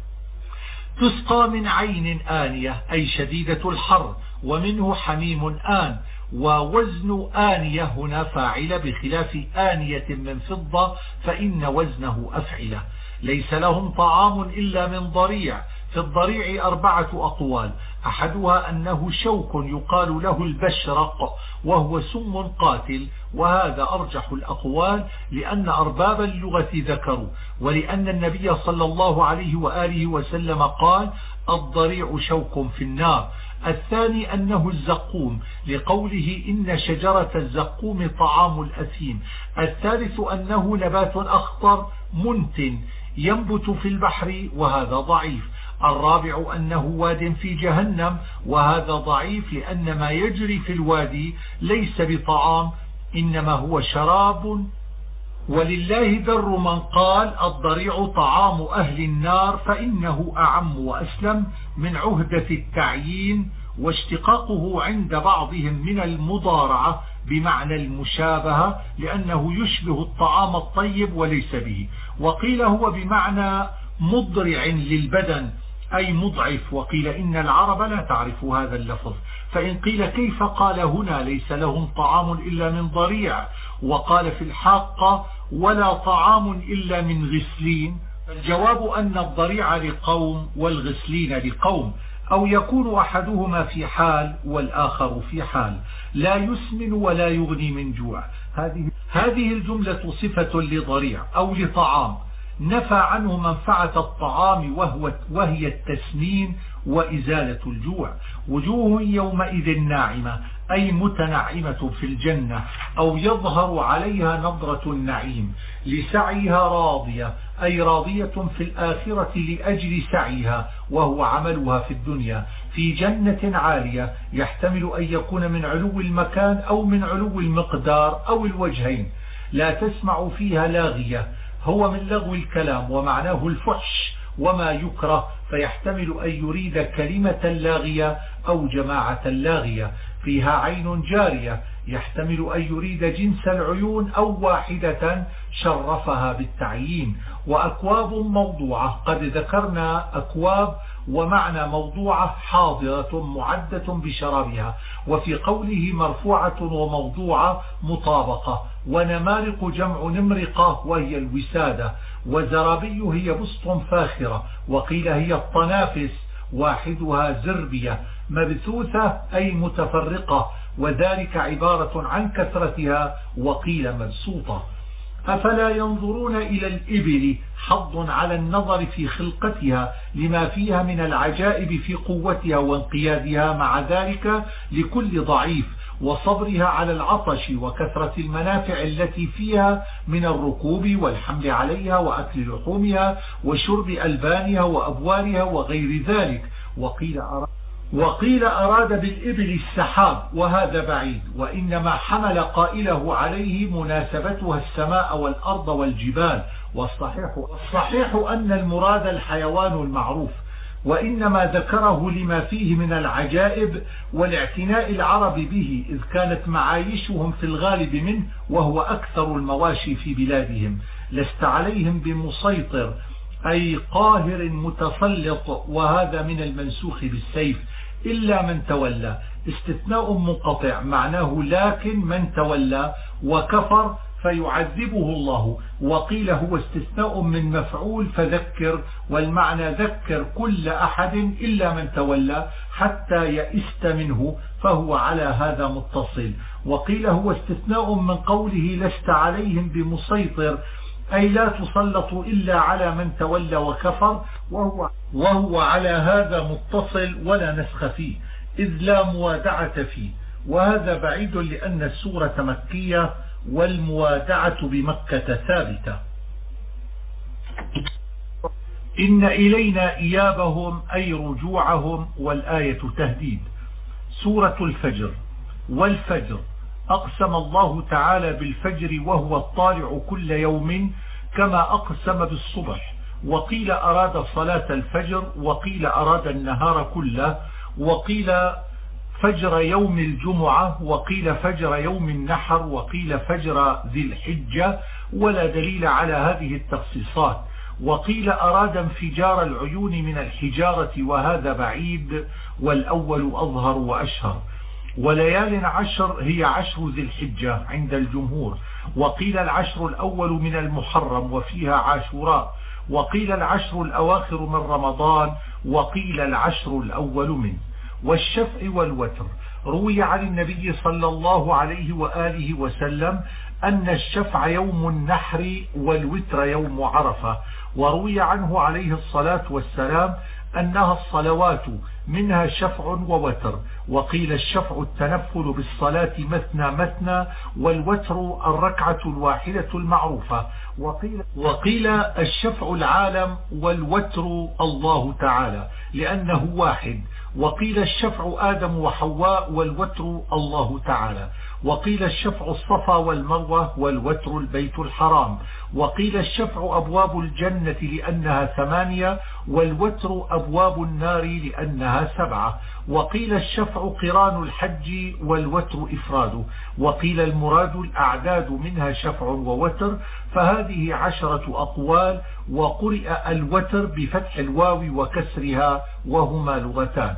Speaker 1: تسقى من عين آنية أي شديدة الحر، ومنه حميم آن. ووزن آنية هنا فاعل بخلاف آنية من فضة فإن وزنه أفعلة. ليس لهم طعام إلا من ضريع. في الضريع 4 أقوال: أحدها أنه شوك يقال له البشرق وهو سم قاتل، وهذا أرجح الأقوال لأن أرباب اللغة ذكروا، ولأن النبي صلى الله عليه وآله وسلم قال: الضريع شوك في النار. الثاني أنه الزقوم لقوله إن شجرة الزقوم طعام الأثيم. الثالث أنه نبات أخضر منتن ينبت في البحر، وهذا ضعيف. الرابع أنه واد في جهنم، وهذا ضعيف لأن ما يجري في الوادي ليس بطعام إنما هو شراب. ولله در من قال الضريع طعام أهل النار، فإنه أعم وأسلم من عهدة التعيين، واشتقاقه عند بعضهم من المضارعة بمعنى المشابهة لأنه يشبه الطعام الطيب وليس به. وقيل هو بمعنى مضرع للبدن أي مضعف، وقيل إن العرب لا تعرف هذا اللفظ. فإن قيل كيف قال هنا ليس لهم طعام إلا من ضريع، وقال في الحاقة ولا طعام إلا من غسلين، الجواب أن الضريع لقوم والغسلين لقوم، أو يكون أحدهما في حال والآخر في حال. لا يسمن ولا يغني من جوع. هذه الجملة صفة لضريع أو لطعام نفى عنه منفعة الطعام وهي التسمين وإزالة الجوع. وجوه يومئذ ناعمة أي متنعمة في الجنة، أو يظهر عليها نظرة النعيم، لسعيها راضية أي راضية في الآخرة لأجل سعيها وهو عملها في الدنيا، في جنة عالية، يحتمل أن يكون من علو المكان أو من علو المقدار أو الوجهين. لا تسمع فيها لاغية، هو من لغو الكلام ومعناه الفحش وما يكره، فيحتمل أن يريد كلمة لاغية أو جماعة لاغية. فيها عين جارية، يحتمل أن يريد جنس العيون أو واحدة شرفها بالتعيين. وأكواب موضوعة، قد ذكرنا أكواب ومعنى موضوعة حاضرة معدة بشرابها، وفي قوله مرفوعة وموضوعة مطابقة. ونمارق جمع نمرقة وهي الوسادة. وزرابي هي بسط فاخرة، وقيل هي الطنافس واحدها زربية. مبثوثة أي متفرقة، وذلك عبارة عن كثرتها، وقيل مبسوطة. أفلا ينظرون إلى الإبل، حظ على النظر في خلقتها لما فيها من العجائب في قوتها وانقيادها، مع ذلك لكل ضعيف، وصبرها على العطش وكثرة المنافع التي فيها من الركوب والحمل عليها وأكل لحومها وشرب ألبانها وأبوالها وغير ذلك. وقيل أراد بالإبل السحاب، وهذا بعيد، وإنما حمل قائله عليه مناسبتها السماء والأرض والجبال. والصحيح أن المراد الحيوان المعروف، وإنما ذكره لما فيه من العجائب والاعتناء العرب به، إذ كانت معايشهم في الغالب منه، وهو أكثر المواشي في بلادهم. لست عليهم بمسيطر أي قاهر متسلط، وهذا من المنسوخ بالسيف، إلا من تولى، استثناء منقطع معناه لكن من تولى وكفر فيعذبه الله. وقيل هو استثناء من مفعول فذكر، والمعنى ذكر كل أحد إلا من تولى حتى يئست منه، فهو على هذا متصل. وقيل هو استثناء من قوله لست عليهم بمسيطر، أي لا تسلط إلا على من تولى وكفر، وهو على هذا متصل ولا نسخ فيه، إذ لا موادعة فيه. وهذا بعيد لأن السورة مكية والموادعة بمكة ثابتة. إن إلينا إيابهم أي رجوعهم، والآية تهديد. سورة الفجر. والفجر أقسم الله تعالى بالفجر وهو الطالع كل يوم، كما أقسم بالصبح. وقيل أراد صلاة الفجر، وقيل أراد النهار كله، وقيل فجر يوم الجمعة، وقيل فجر يوم النحر، وقيل فجر ذي الحجة، ولا دليل على هذه التخصيصات. وقيل أراد انفجار العيون من الحجارة، وهذا بعيد، والأول أظهر وأشهر. وليال عشر هي عشر ذي الحجة عند الجمهور. وقيل العشر الأول من المحرم وفيها عاشوراء، وقيل العشر الأواخر من رمضان، وقيل العشر الأول منه. والشفع والوتر روي عن النبي صلى الله عليه وآله وسلم أن الشفع يوم النحر والوتر يوم عرفة. وروي عنه عليه الصلاة والسلام أنها الصلوات منها شفع ووتر. وقيل الشفع التنفل بالصلاة مثنى مثنى، والوتر الركعة الواحدة المعروفة. وقيل الشفع العالم، والوتر الله تعالى لأنه واحد. وقيل الشفع آدم وحواء، والوتر الله تعالى. وقيل الشفع الصفا والمروة، والوتر البيت الحرام. وقيل الشفع أبواب الجنة لأنها 8، والوتر أبواب النار لأنها 7. وقيل الشفع قران الحج، والوتر إفراده. وقيل المراد الأعداد منها شفع ووتر، فهذه 10 أقوال. وقرئ الوتر بفتح الواو وكسرها، وهما لغتان.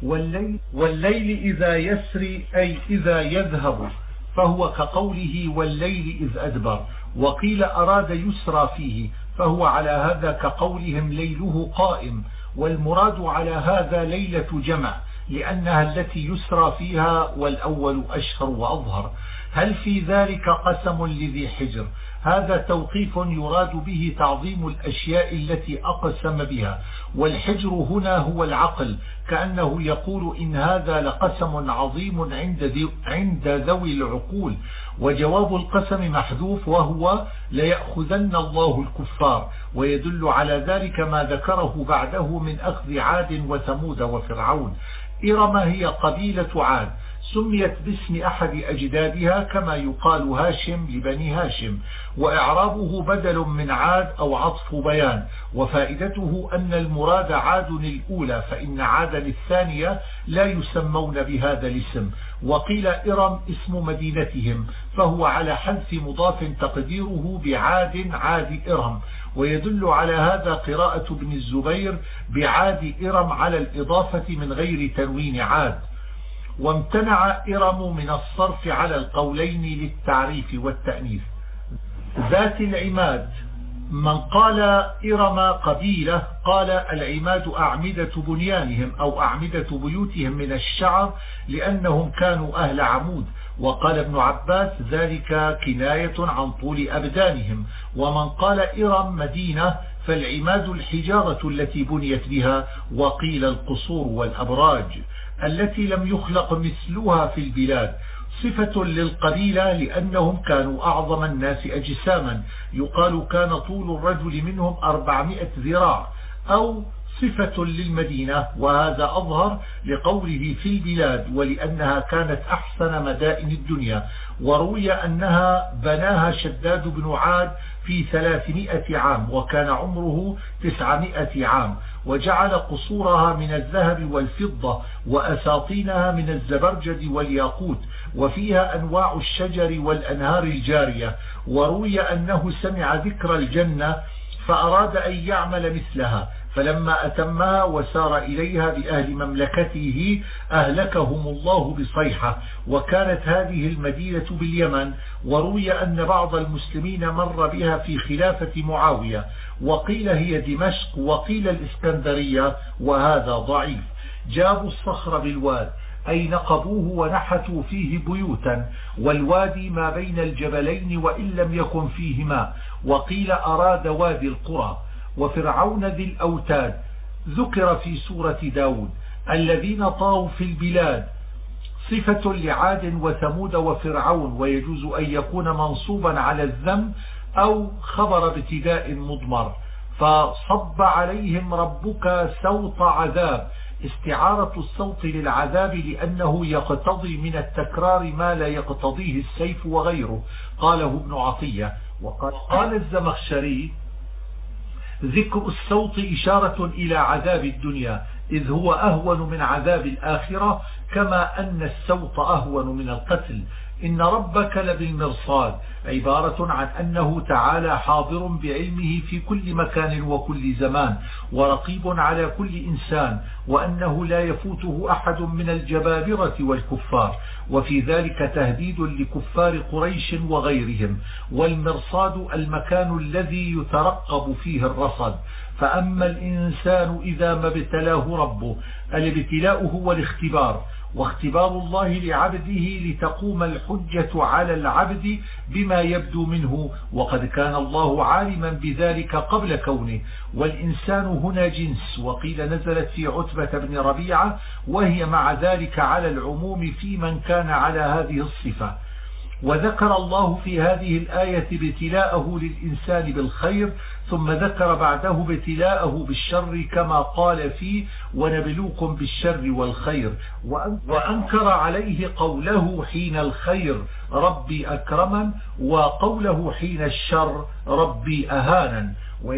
Speaker 1: والليل إذا يسري أي إذا يذهب، فهو كقوله والليل إذ أدبر. وقيل أراد يسرى فيه، فهو على هذا كقولهم ليله قائم. والمراد على هذا ليلة جمع، لأنها التي يسرى فيها، والأول أشهر وأظهر. هل في ذلك قسم لذي حجر؟ هذا توقيف يراد به تعظيم الأشياء التي أقسم بها، والحجر هنا هو العقل، كأنه يقول إن هذا لقسم عظيم عند ذوي العقول. وجواب القسم محذوف، وهو ليأخذن الله الكفار، ويدل على ذلك ما ذكره بعده من أخذ عاد وثمود وفرعون. إرم هي قبيلة عاد، سميت باسم أحد أجدادها كما يقال هاشم لبني هاشم، وإعرابه بدل من عاد أو عطف بيان، وفائدته أن المراد عاد الأولى، فإن عادا الثانية لا يسمون بهذا الاسم. وقيل إرم اسم مدينتهم، فهو على حذف مضاف تقديره بعاد عاد إرم. ويدل على هذا قراءة ابن الزبير بعاد إرم على الإضافة من غير تنوين عاد. وامتنع إرم من الصرف على القولين للتعريف والتأنيث. ذات العماد، من قال إرم قبيلة قال العماد أعمدة بنيانهم أو أعمدة بيوتهم من الشعر، لأنهم كانوا أهل عمود. وقال ابن عباس ذلك كناية عن طول أبدانهم. ومن قال إرم مدينة فالعماد الحجارة التي بنيت بها، وقيل القصور والأبراج التي لم يخلق مثلها في البلاد. صفة للقبيلة لأنهم كانوا أعظم الناس أجساما، يقال كان طول الرجل منهم 400 ذراع. أو صفة للمدينة، وهذا أظهر لقوله في البلاد، ولأنها كانت أحسن مدائن الدنيا. وروي أنها بناها شداد بن عاد في 300 عام، وكان عمره 900 عام، وجعل قصورها من الذهب والفضة، وأساطينها من الزبرجد والياقوت، وفيها أنواع الشجر والأنهار الجارية. وروي أنه سمع ذكر الجنة فأراد أن يعمل مثلها، فلما أتمها وسار إليها بأهل مملكته أهلكهم الله بصيحة. وكانت هذه المدينة باليمن، وروي أن بعض المسلمين مر بها في خلافة معاوية، وقيل هي دمشق، وقيل الإسكندرية، وهذا ضعيف. جابوا الصخر بالواد، أي نقبوه ونحتوا فيه بيوتا، والوادي ما بين الجبلين وإن لم يكن فيه ماء. وقيل أراد وادي القرى. وفرعون ذي الأوتاد ذكر في سورة داود، الذين طاوا في البلاد، صفة لعاد وثمود وفرعون، ويجوز أن يكون منصوبا على الذم أو خبر ابتداء مضمر. فصب عليهم ربك سوط عذاب، استعارة الصوت للعذاب لأنه يقتضي من التكرار ما لا يقتضيه السيف وغيره، قاله ابن عطية. وقال الزمخشري ذكر الصوت إشارة إلى عذاب الدنيا، إذ هو أهون من عذاب الآخرة، كما أن السوط أهون من القتل. إن ربك لبالمرصاد، عبارة عن أنه تعالى حاضر بعلمه في كل مكان وكل زمان، ورقيب على كل إنسان، وأنه لا يفوته أحد من الجبابرة والكفار. وفي ذلك تهديد لكفار قريش وغيرهم. والمرصاد المكان الذي يترقب فيه الرصد. فأما الإنسان إذا ما ابتلاه ربه، الابتلاء هو الاختبار، واختبار الله لعبده لتقوم الحجة على العبد بما يبدو منه، وقد كان الله عالما بذلك قبل كونه. والإنسان هنا جنس، وقيل نزلت في عتبة بن ربيعة، وهي مع ذلك على العموم في من كان على هذه الصفة. وذكر الله في هذه الآية ابتلاءه للإنسان بالخير، ثم ذكر بعده ابتلاءه بالشر، كما قال فيه ونبلوكم بالشر والخير. وأنكر عليه قوله حين الخير ربي أكرما، وقوله حين الشر ربي أهانا.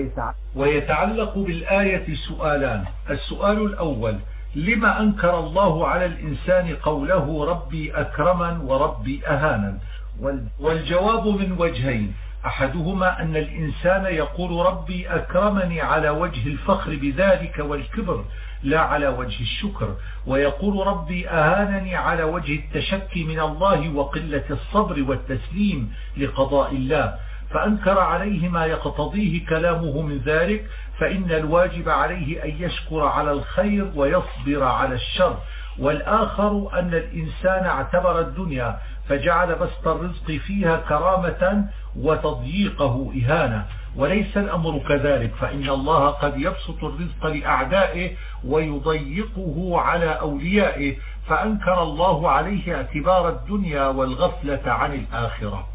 Speaker 1: ويتعلق بالآية سؤالان. السؤال الأول: لما أنكر الله على الإنسان قوله ربي أكرما وربي أهانا؟ والجواب من وجهين: أحدهما أن الإنسان يقول ربي أكرمني على وجه الفخر بذلك والكبر، لا على وجه الشكر، ويقول ربي أهانني على وجه التشكي من الله وقلة الصبر والتسليم لقضاء الله، فأنكر عليه ما يقتضيه كلامه من ذلك، فإن الواجب عليه أن يشكر على الخير ويصبر على الشر. والآخر أن الإنسان اعتبر الدنيا فجعل بسط الرزق فيها كرامة وتضييقه إهانة، وليس الأمر كذلك، فإن الله قد يبسط الرزق لأعدائه ويضيقه على أوليائه، فأنكر الله عليه اعتبار الدنيا والغفلة عن الآخرة.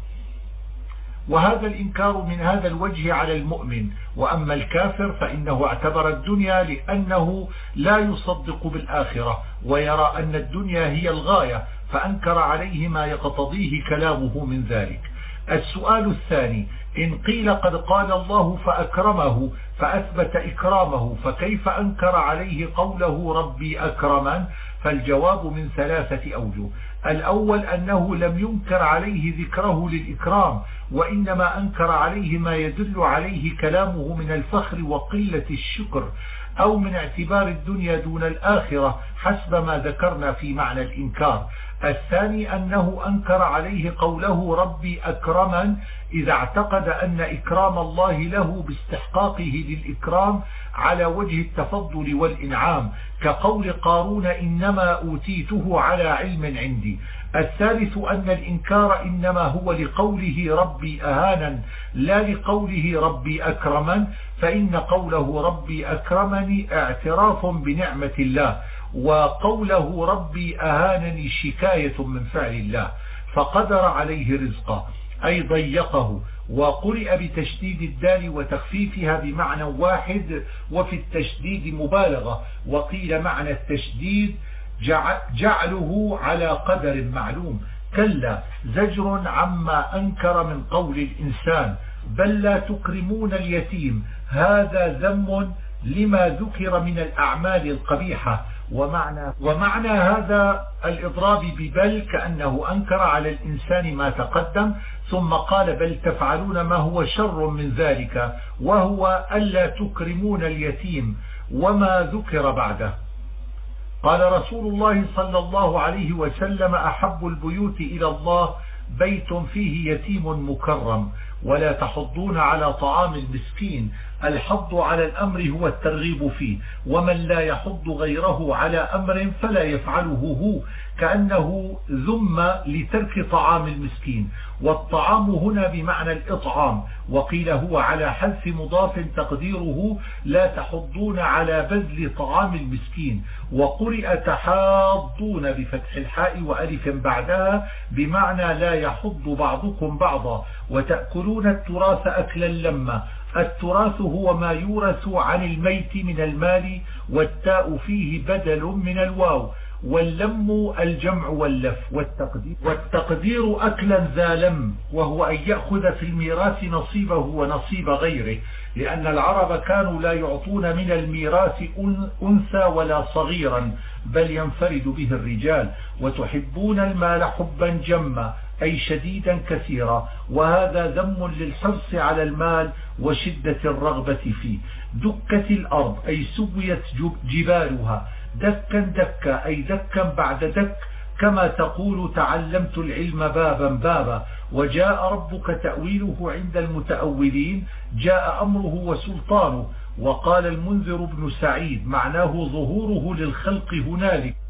Speaker 1: وهذا الإنكار من هذا الوجه على المؤمن. وأما الكافر فإنه اعتبر الدنيا لأنه لا يصدق بالآخرة ويرى أن الدنيا هي الغاية، فأنكر عليه ما يقتضيه كلامه من ذلك. السؤال الثاني: إن قيل قد قال الله فأكرمه فأثبت إكرامه، فكيف أنكر عليه قوله ربي أكرمن؟ فالجواب من 3 أوجه. الأول أنه لم ينكر عليه ذكره للإكرام، وإنما أنكر عليه ما يدل عليه كلامه من الفخر وقلة الشكر، أو من اعتبار الدنيا دون الآخرة حسب ما ذكرنا في معنى الإنكار. الثاني أنه أنكر عليه قوله ربي أكرمن إذا اعتقد أن إكرام الله له باستحقاقه للإكرام على وجه التفضل والإنعام، كقول قارون إنما أوتيته على علم عندي. الثالث أن الإنكار إنما هو لقوله ربي أهانا لا لقوله ربي أكرمن، فإن قوله ربي أكرمني اعتراف بنعمة الله، وقوله ربي أهانني شكاية من فعل الله، فقدر عليه رزقه أي ضيقه. وقرئ بتشديد الدال وتخفيفها بمعنى واحد، وفي التشديد مبالغة، وقيل معنى التشديد جعله على قدر معلوم. كلا زجر عما أنكر من قول الإنسان، بل لا تكرمون اليتيم، هذا ذم لما ذكر من الأعمال القبيحة. ومعنى هذا الإضراب ببل كأنه أنكر على الإنسان ما تقدم، ثم قال بل تفعلون ما هو شر من ذلك، وهو ألا تكرمون اليتيم وما ذكر بعده. قال رسول الله صلى الله عليه وسلم أحب البيوت إلى الله بيت فيه يتيم مكرم، ولا تحضون على طعام المسكين. الحض على الأمر هو الترغيب فيه، ومن لا يحض غيره على أمر فلا يفعله هو، كأنه ذم لترك طعام المسكين. والطعام هنا بمعنى الإطعام، وقيل هو على حذف مضاف تقديره لا تحضون على بذل طعام المسكين. وقرئ تحاضون بفتح الحاء وألف بعدها بمعنى لا يحض بعضكم بعضا. وتأكلون التراث أكلا لما. التراث هو ما يورث عن الميت من المال، والتاء فيه بدل من الواو، واللم الجمع واللف. والتقدير أكلا ذا لم، وهو أن يأخذ في الميراث نصيبه ونصيب غيره، لأن العرب كانوا لا يعطون من الميراث أنثى ولا صغيرا، بل ينفرد به الرجال. وتحبون المال حبا جما أي شديدا كثيرا، وهذا ذم للحرص على المال وشدة الرغبة فيه. دكت الأرض أي سويت جبالها، دكا دكا أي دكا بعد دك، كما تقول تعلمت العلم بابا بابا. وجاء ربك تأويله عند المتأولين جاء أمره وسلطانه. وقال المنذر بن سعيد معناه ظهوره للخلق هنالك.